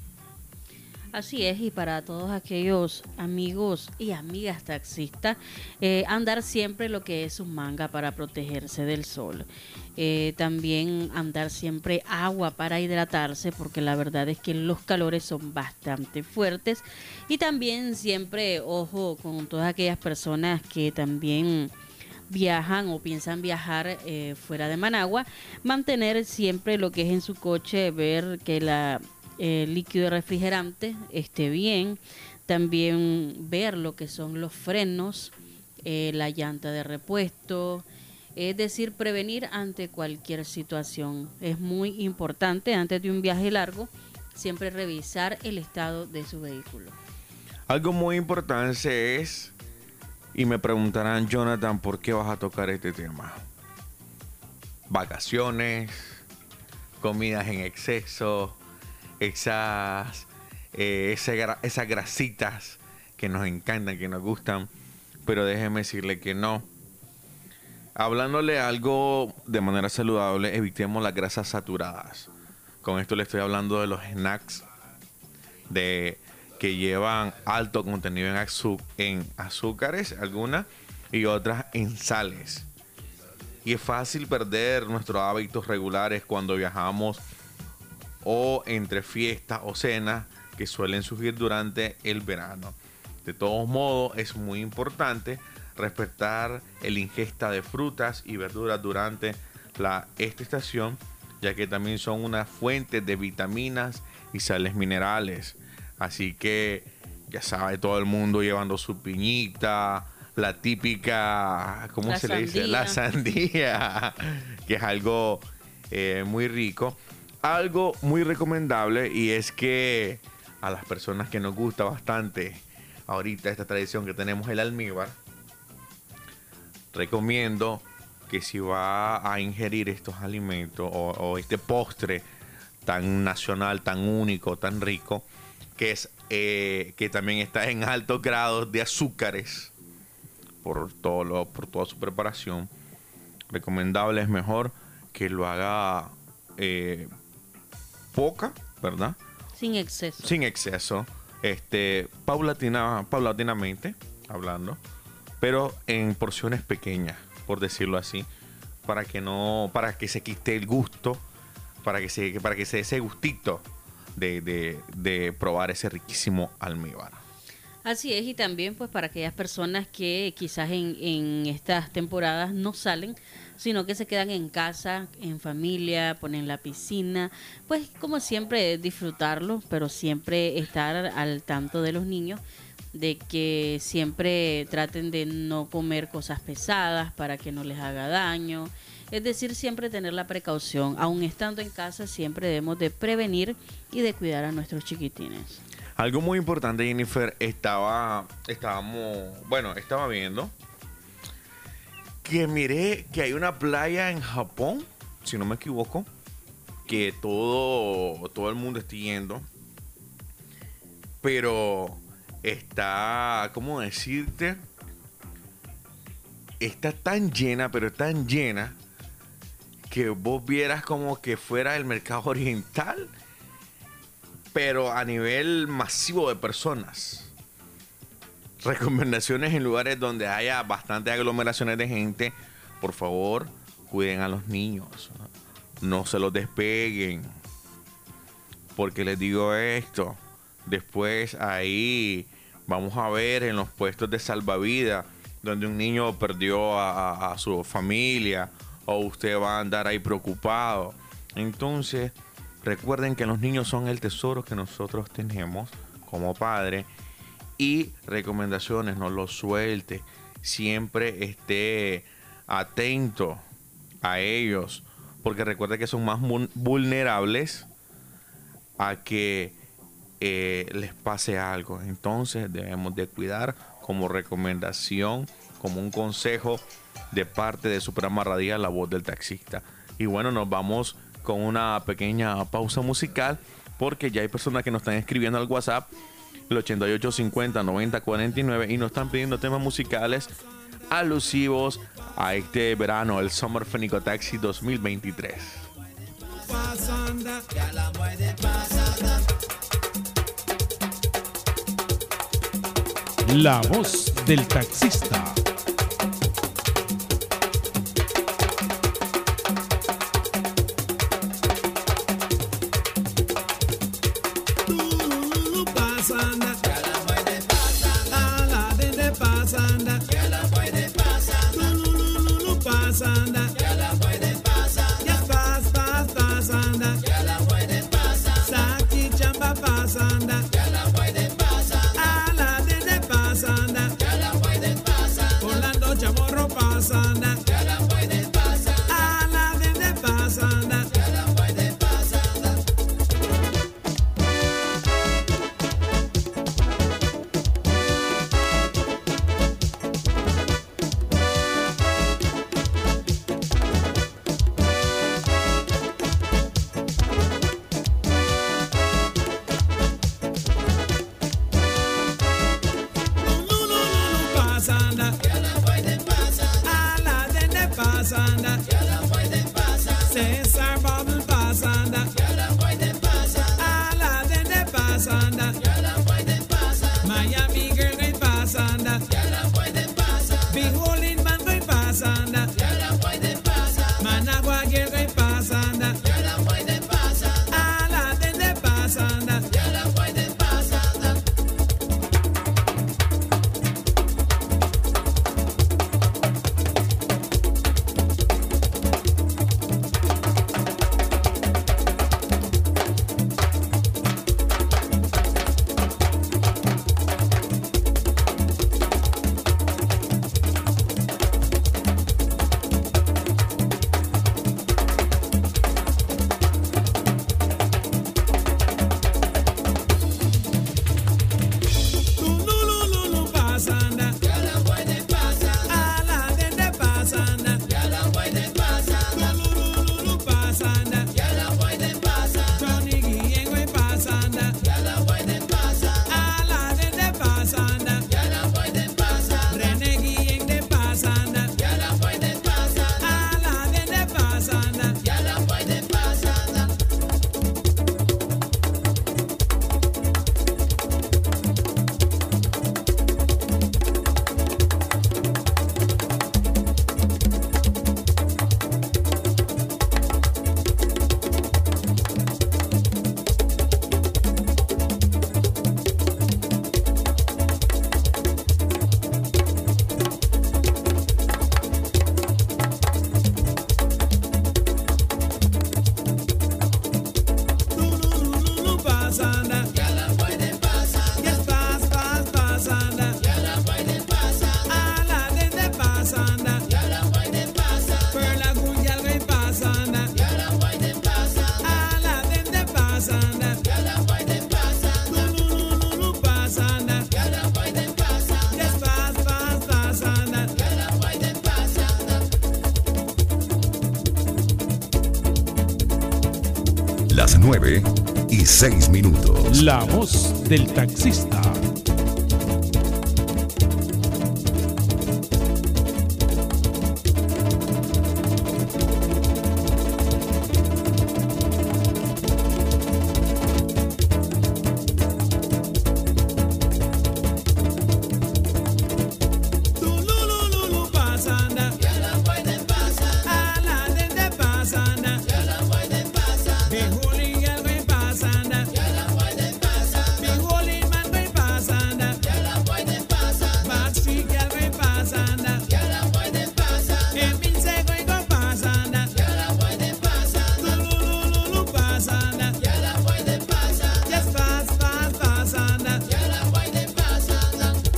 Así es, y para todos aquellos amigos y amigas taxistas, eh, andar siempre lo que es un manga para protegerse del sol. Eh, también andar siempre agua para hidratarse, porque la verdad es que los calores son bastante fuertes. Y también siempre, ojo, con todas aquellas personas que también viajan o piensan viajar eh, fuera de Managua, mantener siempre lo que es en su coche, ver que la el líquido refrigerante esté bien, también ver lo que son los frenos, eh, la llanta de repuesto, es decir, prevenir ante cualquier situación. Es muy importante antes de un viaje largo siempre revisar el estado de su vehículo. Algo muy importante es, y me preguntarán, Jonathan, ¿por qué vas a tocar este tema? Vacaciones, comidas en exceso, esas, eh, esa, esas grasitas que nos encantan, que nos gustan, pero déjeme decirle que no. Hablándole algo de manera saludable, evitemos las grasas saturadas. Con esto le estoy hablando de los snacks de, que llevan alto contenido en, azú, en azúcares, algunas, y otras en sales. Y es fácil perder nuestros hábitos regulares cuando viajamos o entre fiestas o cenas que suelen surgir durante el verano. De todos modos, es muy importante respetar el ingesta de frutas y verduras durante la, esta estación, ya que también son una fuente de vitaminas y sales minerales. Así que ya sabe, todo el mundo llevando su piñita, la típica, ¿cómo La se le dice? sandía. La sandía, que es algo eh, muy rico. Algo muy recomendable, y es que a las personas que nos gusta bastante ahorita esta tradición que tenemos, el almíbar, recomiendo que si va a ingerir estos alimentos o, o este postre tan nacional, tan único, tan rico, que es eh, que también está en altos grados de azúcares por todo lo, por toda su preparación, recomendable es mejor que lo haga eh, poca, ¿verdad? Sin exceso. Sin exceso, este, paulatina, paulatinamente hablando, pero en porciones pequeñas, por decirlo así, para que no, para que se quite el gusto, para que se, para que se dé ese gustito de, de, de probar ese riquísimo almíbar. Así es, y también pues para aquellas personas que quizás en, en estas temporadas no salen, sino que se quedan en casa, en familia, ponen la piscina, pues como siempre disfrutarlo, pero siempre estar al tanto de los niños, de que siempre traten de no comer cosas pesadas para que no les haga daño. Es decir, siempre tener la precaución. Aún estando en casa, siempre debemos de prevenir y de cuidar a nuestros chiquitines. Algo muy importante, Jennifer, estaba, estábamos, bueno, estaba viendo que miré que hay una playa en Japón, si no me equivoco, que todo, todo el mundo está yendo, pero está, ¿cómo decirte? Está tan llena, pero tan llena, que vos vieras como que fuera el mercado oriental, pero a nivel masivo de personas. Recomendaciones en lugares donde haya bastantes aglomeraciones de gente. Por favor, cuiden a los niños. No se los despeguen. Porque les digo esto. Después ahí vamos a ver en los puestos de salvavidas donde un niño perdió a, a, a su familia, o usted va a andar ahí preocupado. Entonces, recuerden que los niños son el tesoro que nosotros tenemos como padres. Y recomendaciones, no los suelte. Siempre esté atento a ellos. Porque recuerde que son más vulnerables a que eh, les pase algo. Entonces debemos de cuidar, como recomendación, como un consejo de parte de su programa radial La Voz del Taxista. Y bueno, nos vamos con una pequeña pausa musical, porque ya hay personas que nos están escribiendo al WhatsApp, el ochenta y ocho cincuenta noventa cuarenta y nueve, y nos están pidiendo temas musicales alusivos a este verano, el Summer Fenico Taxi dos mil veintitrés. La Voz del Taxista. pasanda, ya la pueden pasar. A la gente pasanda, ya la pueden pasar. Lulululu pasanda, ya la pueden pasar. Tony Guillen pasanda, ya la pueden pasar. A la gente pasanda, ya la pueden pasar. René Guillen de pasanda, ya la pueden pasar. A la gente pasanda, ya la pueden pasar. Lulululu pasanda, ya la pueden pasar. Yes, pas, pas, pasanda, ya la pueden pasar. A la gente pasanda, ya la pueden pasar. Perla Guyalve pasanda, ya la pueden pasar. A la gente pasanda, ya la pueden pasar. Lulululu pasanda, ya la pueden pasar. Yes, pas, pas, pasanda, ya la pueden pasar. Las nueve y seis minutos. La voz del taxista. Lulululu pasanda, ya la pueden pasar. A la gente pasanda, ya la pueden pasar. Mi Juli Galvez pasanda, ya la pueden pasar. Mi Juli Manuel pasanda, ya la pueden pasar. Baxi Galvez pasanda, ya la pueden pasar. Emil Seguigo pasanda, ya la pueden pasar. Lulululu pasanda, ya la pueden pasar. Yes, pas, pas, pasanda, ya la pueden pasar.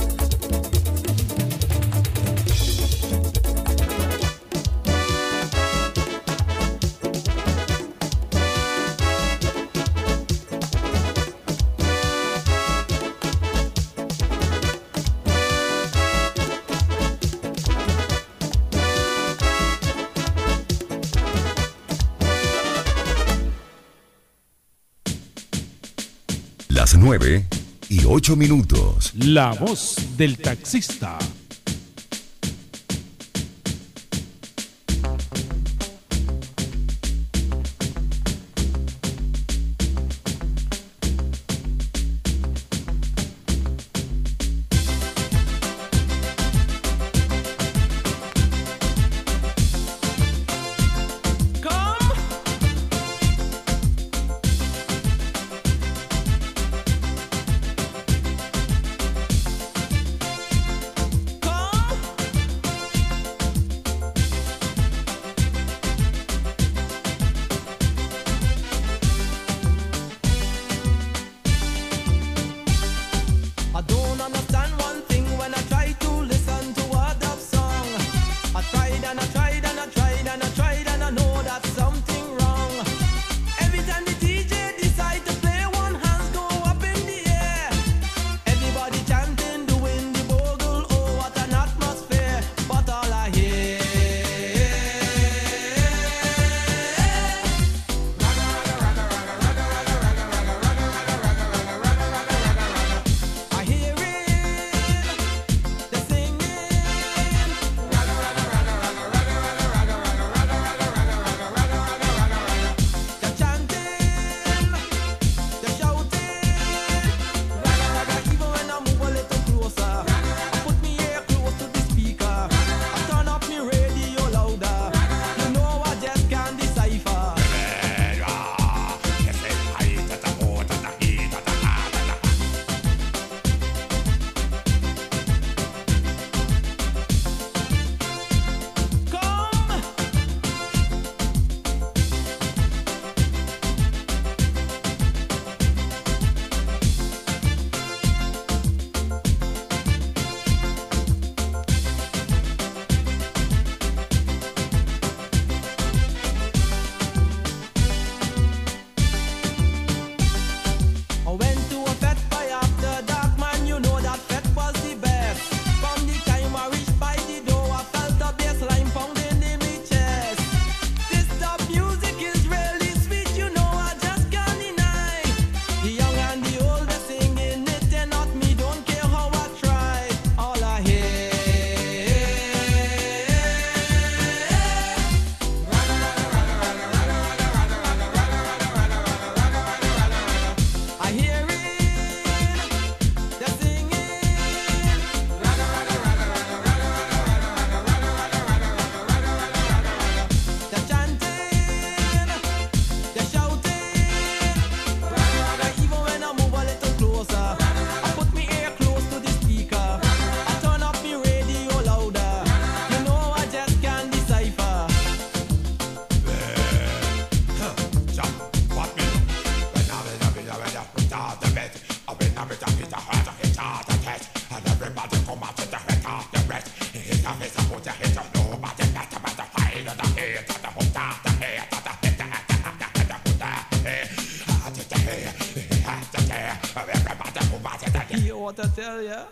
Las nueve y ocho minutos. La voz del taxista. what I tell ya?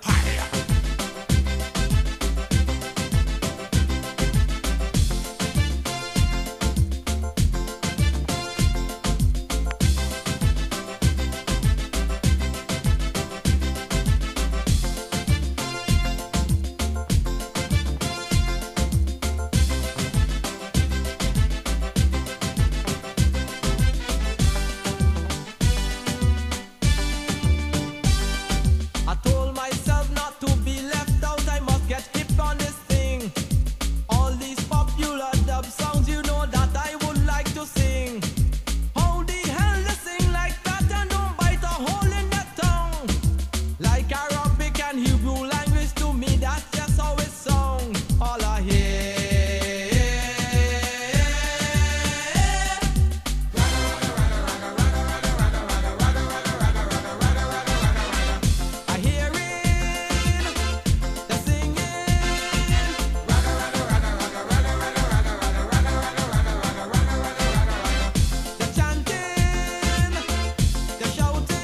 I told myself not to be left out, I must get hip on this thing. All these popular dub songs, you know that I would like to sing. How the hell they sing like that and don't bite a hole in their tongue? Like Arabic and Hebrew language, to me that's just how it sounds. All I hear I hear it, they're singing. They're chanting, they're shouting.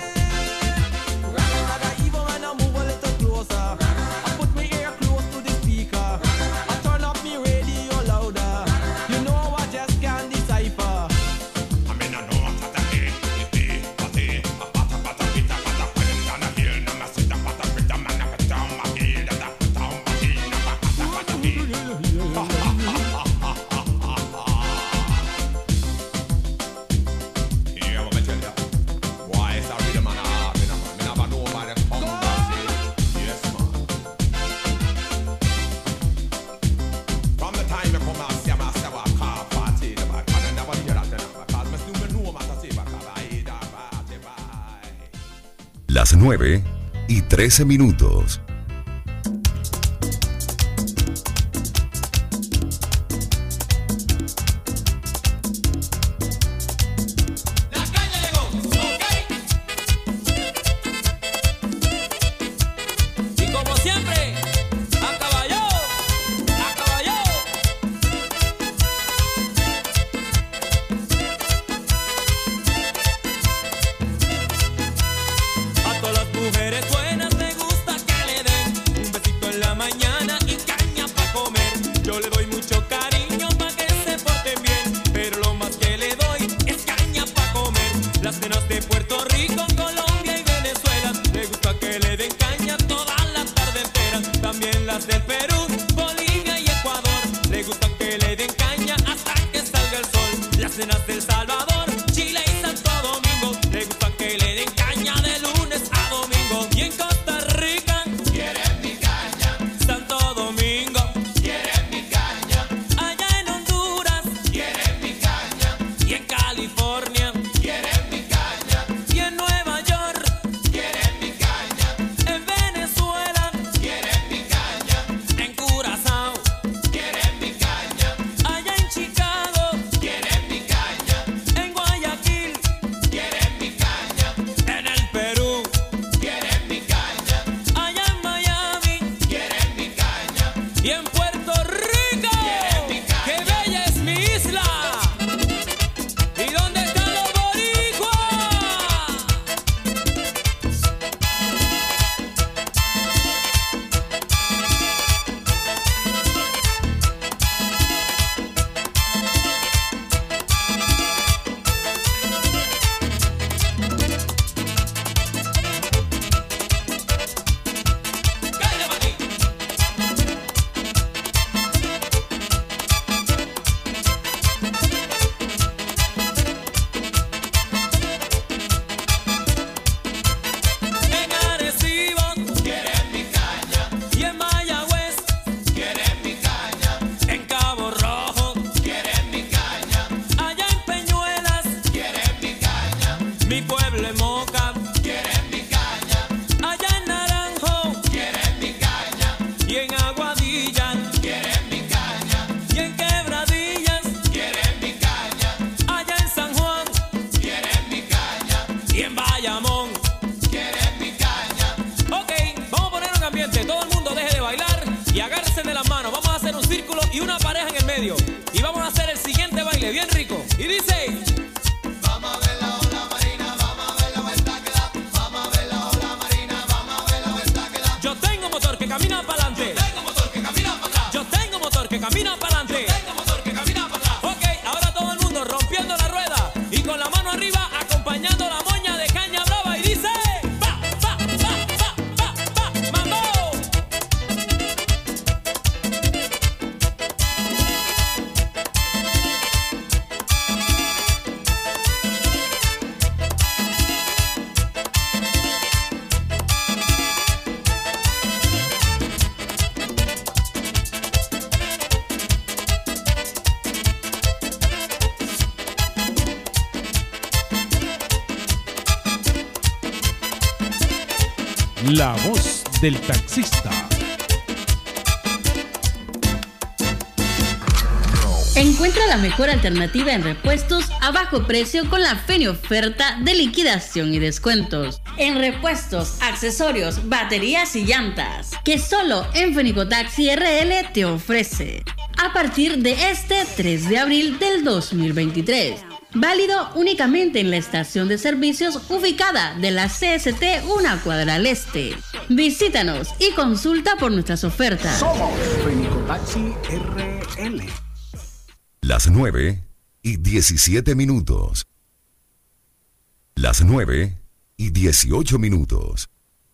Even when I move a little closer, I put my ear close to the speaker. I turn up my radio louder. You know I just can't decipher. From the time you come out, see my step up, car party, the back, and I never hear that then, because my student know what I say, but I that party, bye. Las nueve y trece minutos. Y como siempre, a caballo, a caballo. A todas las mujeres buenas me gusta que le den un besito en la mañana y caña pa' comer. Yo le doy mucho cariño pa' que se porten bien, pero lo más que le doy es caña pa' comer. Las nenas de Puerto Rico, Colombia y Venezuela, le gusta que le den caña toda la tarde entera. También las del Perú, Bolivia y Ecuador, le gustan que le den caña hasta que salga el sol. Las nenas del Salvador, Chile y Santo Domingo, le gustan que le den caña de lunes a domingo. Y en Costa Rica, quieren mi caña. Santo Domingo, quieren mi caña. Allá en Honduras, quieren mi caña. Y en California, quieren mi caña. Y en Nueva York, quieren mi caña. En Venezuela, quieren mi caña. En Curazao, quieren mi caña. Allá en Chicago, quieren mi caña. En Guayaquil, quieren mi caña. En el Perú, quieren mi caña. Allá en Miami, quieren mi caña. Y en Puerto Rico, ¡qué bella es mi isla! ¿Y dónde están los boricuas? En Arecibo, quieren mi caña. Y en Mayagüez, quieren mi caña. En Cabo Rojo, quieren mi caña. Allá en Peñuelas, quieren mi caña. Mi pueblo en Moca, quieren mi caña. Allá en Naranjo, quieren mi caña. Y en Aguadilla, quieren mi caña. Y en Quebradillas, quieren mi caña. Allá en San Juan, quieren mi caña. Y en Bayamón, quieren mi caña. Ok, vamos a poner un ambiente. Todo el mundo deje de bailar y agárrense de las manos. Vamos a hacer un círculo y una pareja en el medio. Y vamos a hacer el siguiente baile bien rico. Y dice... Vamos a ver la ola marina, vamos a ver la vuelta que da. Vamos a ver la ola marina, vamos a ver la vuelta La voz del taxista. Encuentra la mejor alternativa en repuestos a bajo precio con la Feni oferta de liquidación y descuentos. En repuestos, accesorios, baterías y llantas, que solo en Fenicotaxi R L te ofrece. A partir de este tres de abril del dos mil veintitrés. Válido únicamente en la estación de servicios ubicada de la C S T una cuadra al este. Visítanos y consulta por nuestras ofertas. Somos Fenicotaxi R L. Las nueve y diecisiete minutos. Las nueve y dieciocho minutos.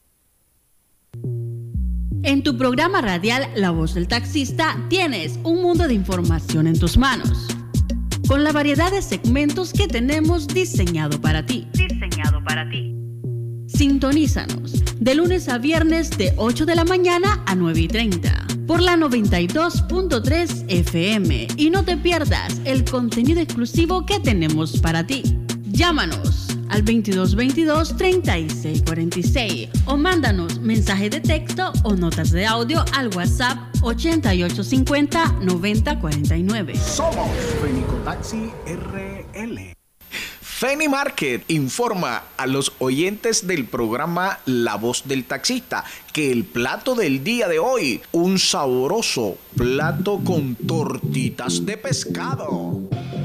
En tu programa radial La Voz del Taxista tienes un mundo de información en tus manos, con la variedad de segmentos que tenemos diseñado para ti. Diseñado para ti. Sintonízanos de lunes a viernes de ocho de la mañana a nueve y treinta por la noventa y dos punto tres F M y no te pierdas el contenido exclusivo que tenemos para ti. Llámanos al veintidós veintidós treinta y seis cuarenta y seis o mándanos mensajes de texto o notas de audio al WhatsApp ochenta y ocho cincuenta noventa cuarenta y nueve. Somos Fenicotaxi R L. Feni Market informa a los oyentes del programa La Voz del Taxista que el plato del día de hoy, un sabroso plato con tortitas de pescado.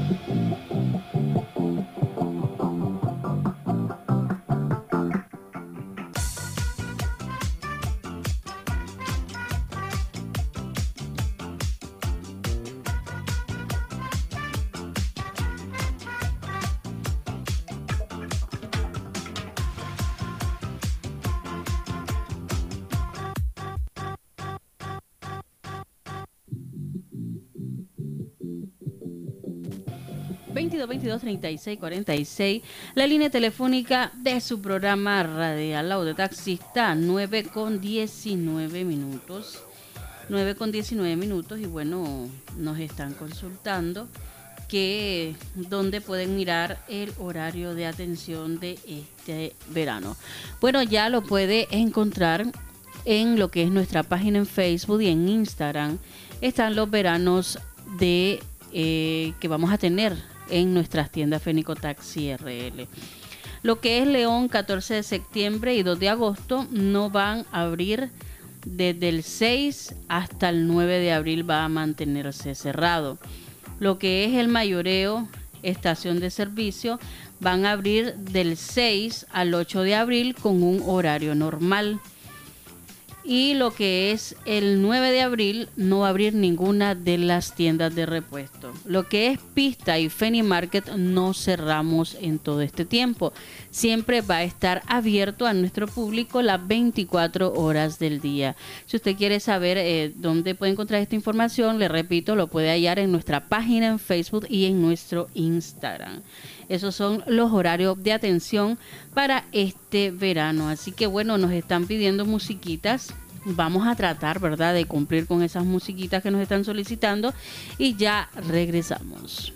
veintidós veintidós treinta y seis cuarenta y seis, la línea telefónica de su programa radial La Voz del Taxista, nueve con diecinueve minutos. nueve con diecinueve minutos y bueno, nos están consultando que dónde pueden mirar el horario de atención de este verano. Bueno, ya lo puede encontrar en lo que es nuestra página en Facebook y en Instagram. Están los veranos de eh, que vamos a tener en nuestras tiendas Fenicotaxi R L. Lo que es León, catorce de septiembre y dos de agosto no van a abrir. Desde el seis hasta el nueve de abril va a mantenerse cerrado. Lo que es el Mayoreo, estación de servicio, van a abrir del seis al ocho de abril con un horario normal. Y lo que es el nueve de abril no va a abrir ninguna de las tiendas de repuesto. Lo que es Pista y Feni Market no cerramos en todo este tiempo. Siempre va a estar abierto a nuestro público las veinticuatro horas del día. Si usted quiere saber eh, dónde puede encontrar esta información, le repito, lo puede hallar en nuestra página en Facebook y en nuestro Instagram. Esos son los horarios de atención para este verano. Así que bueno, nos están pidiendo musiquitas. Vamos a tratar, ¿verdad?, de cumplir con esas musiquitas que nos están solicitando. Y ya regresamos.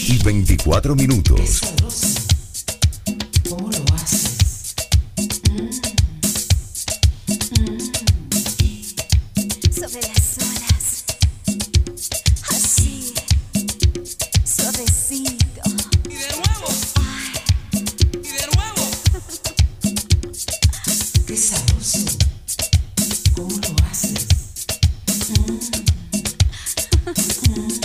y veinticuatro minutos. ¿Cómo lo haces? Mm. Mm. Sobre las olas, así, suavecito. Y de nuevo, y de nuevo. Qué sabroso. ¿Cómo lo haces? Mm. Mm.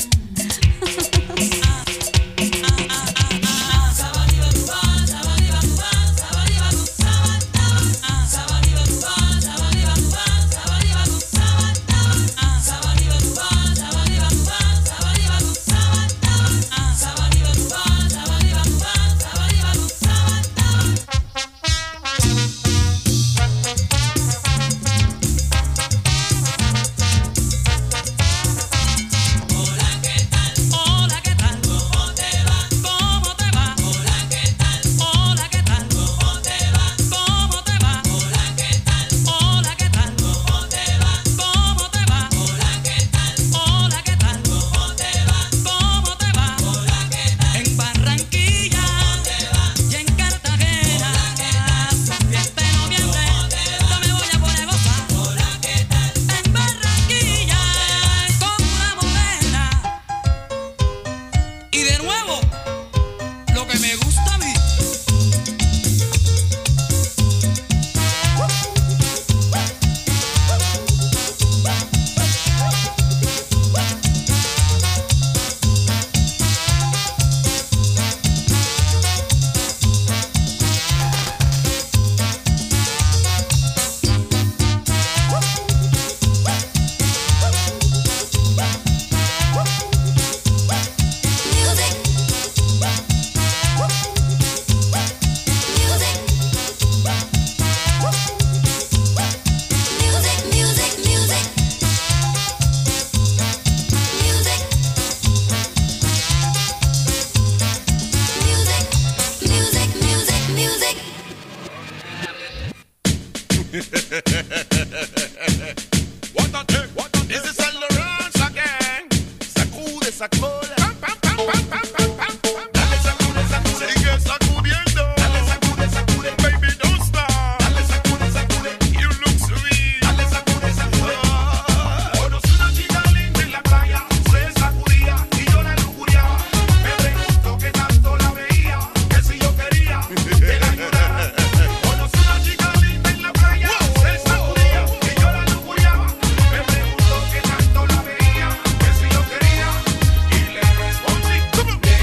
Conocí una chica linda en la playa, se sacudía y yo la lujuriaba. Me preguntó qué tanto la veía, que si yo quería. Y le respondí, ¿cómo?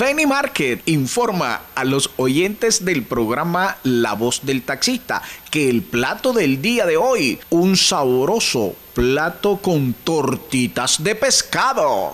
Feni Market informa a los oyentes del programa La Voz del Taxista que el plato del día de hoy, un sabroso plato con tortitas de pescado.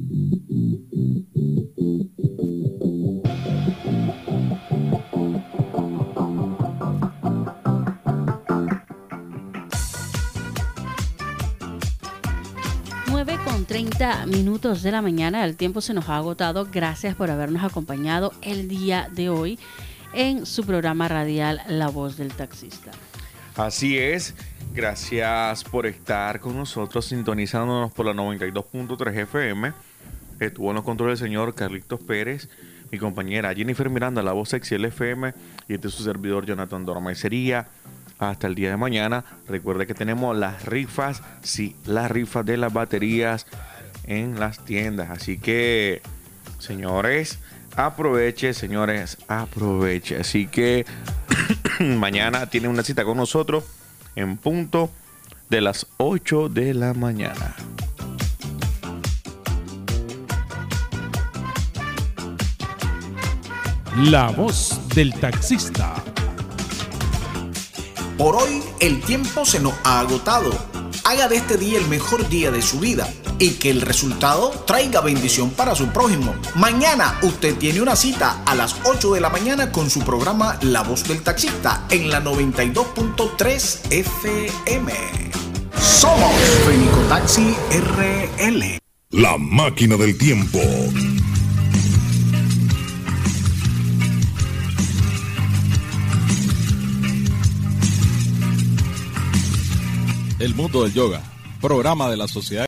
nueve con treinta minutos de la mañana, el tiempo se nos ha agotado. Gracias por habernos acompañado el día de hoy en su programa radial La Voz del Taxista. Así es, gracias por estar con nosotros sintonizándonos por la noventa y dos punto tres F M. Estuvo en los controles el señor Carlitos Pérez, mi compañera Jennifer Miranda, la voz sexy del F M, y este es su servidor Jonathan Dormaicería. Hasta el día de mañana. Recuerde que tenemos las rifas, sí, las rifas de las baterías en las tiendas. Así que, señores, aproveche, señores, aproveche. Así que mañana tiene una cita con nosotros en punto de las ocho de la mañana. La Voz del Taxista. Por hoy el tiempo se nos ha agotado. Haga de este día el mejor día de su vida y que el resultado traiga bendición para su prójimo. Mañana usted tiene una cita a las ocho de la mañana con su programa La Voz del Taxista en la noventa y dos punto tres F M. Somos Fenico Taxi R L. La máquina del tiempo. El mundo del yoga, programa de la Sociedad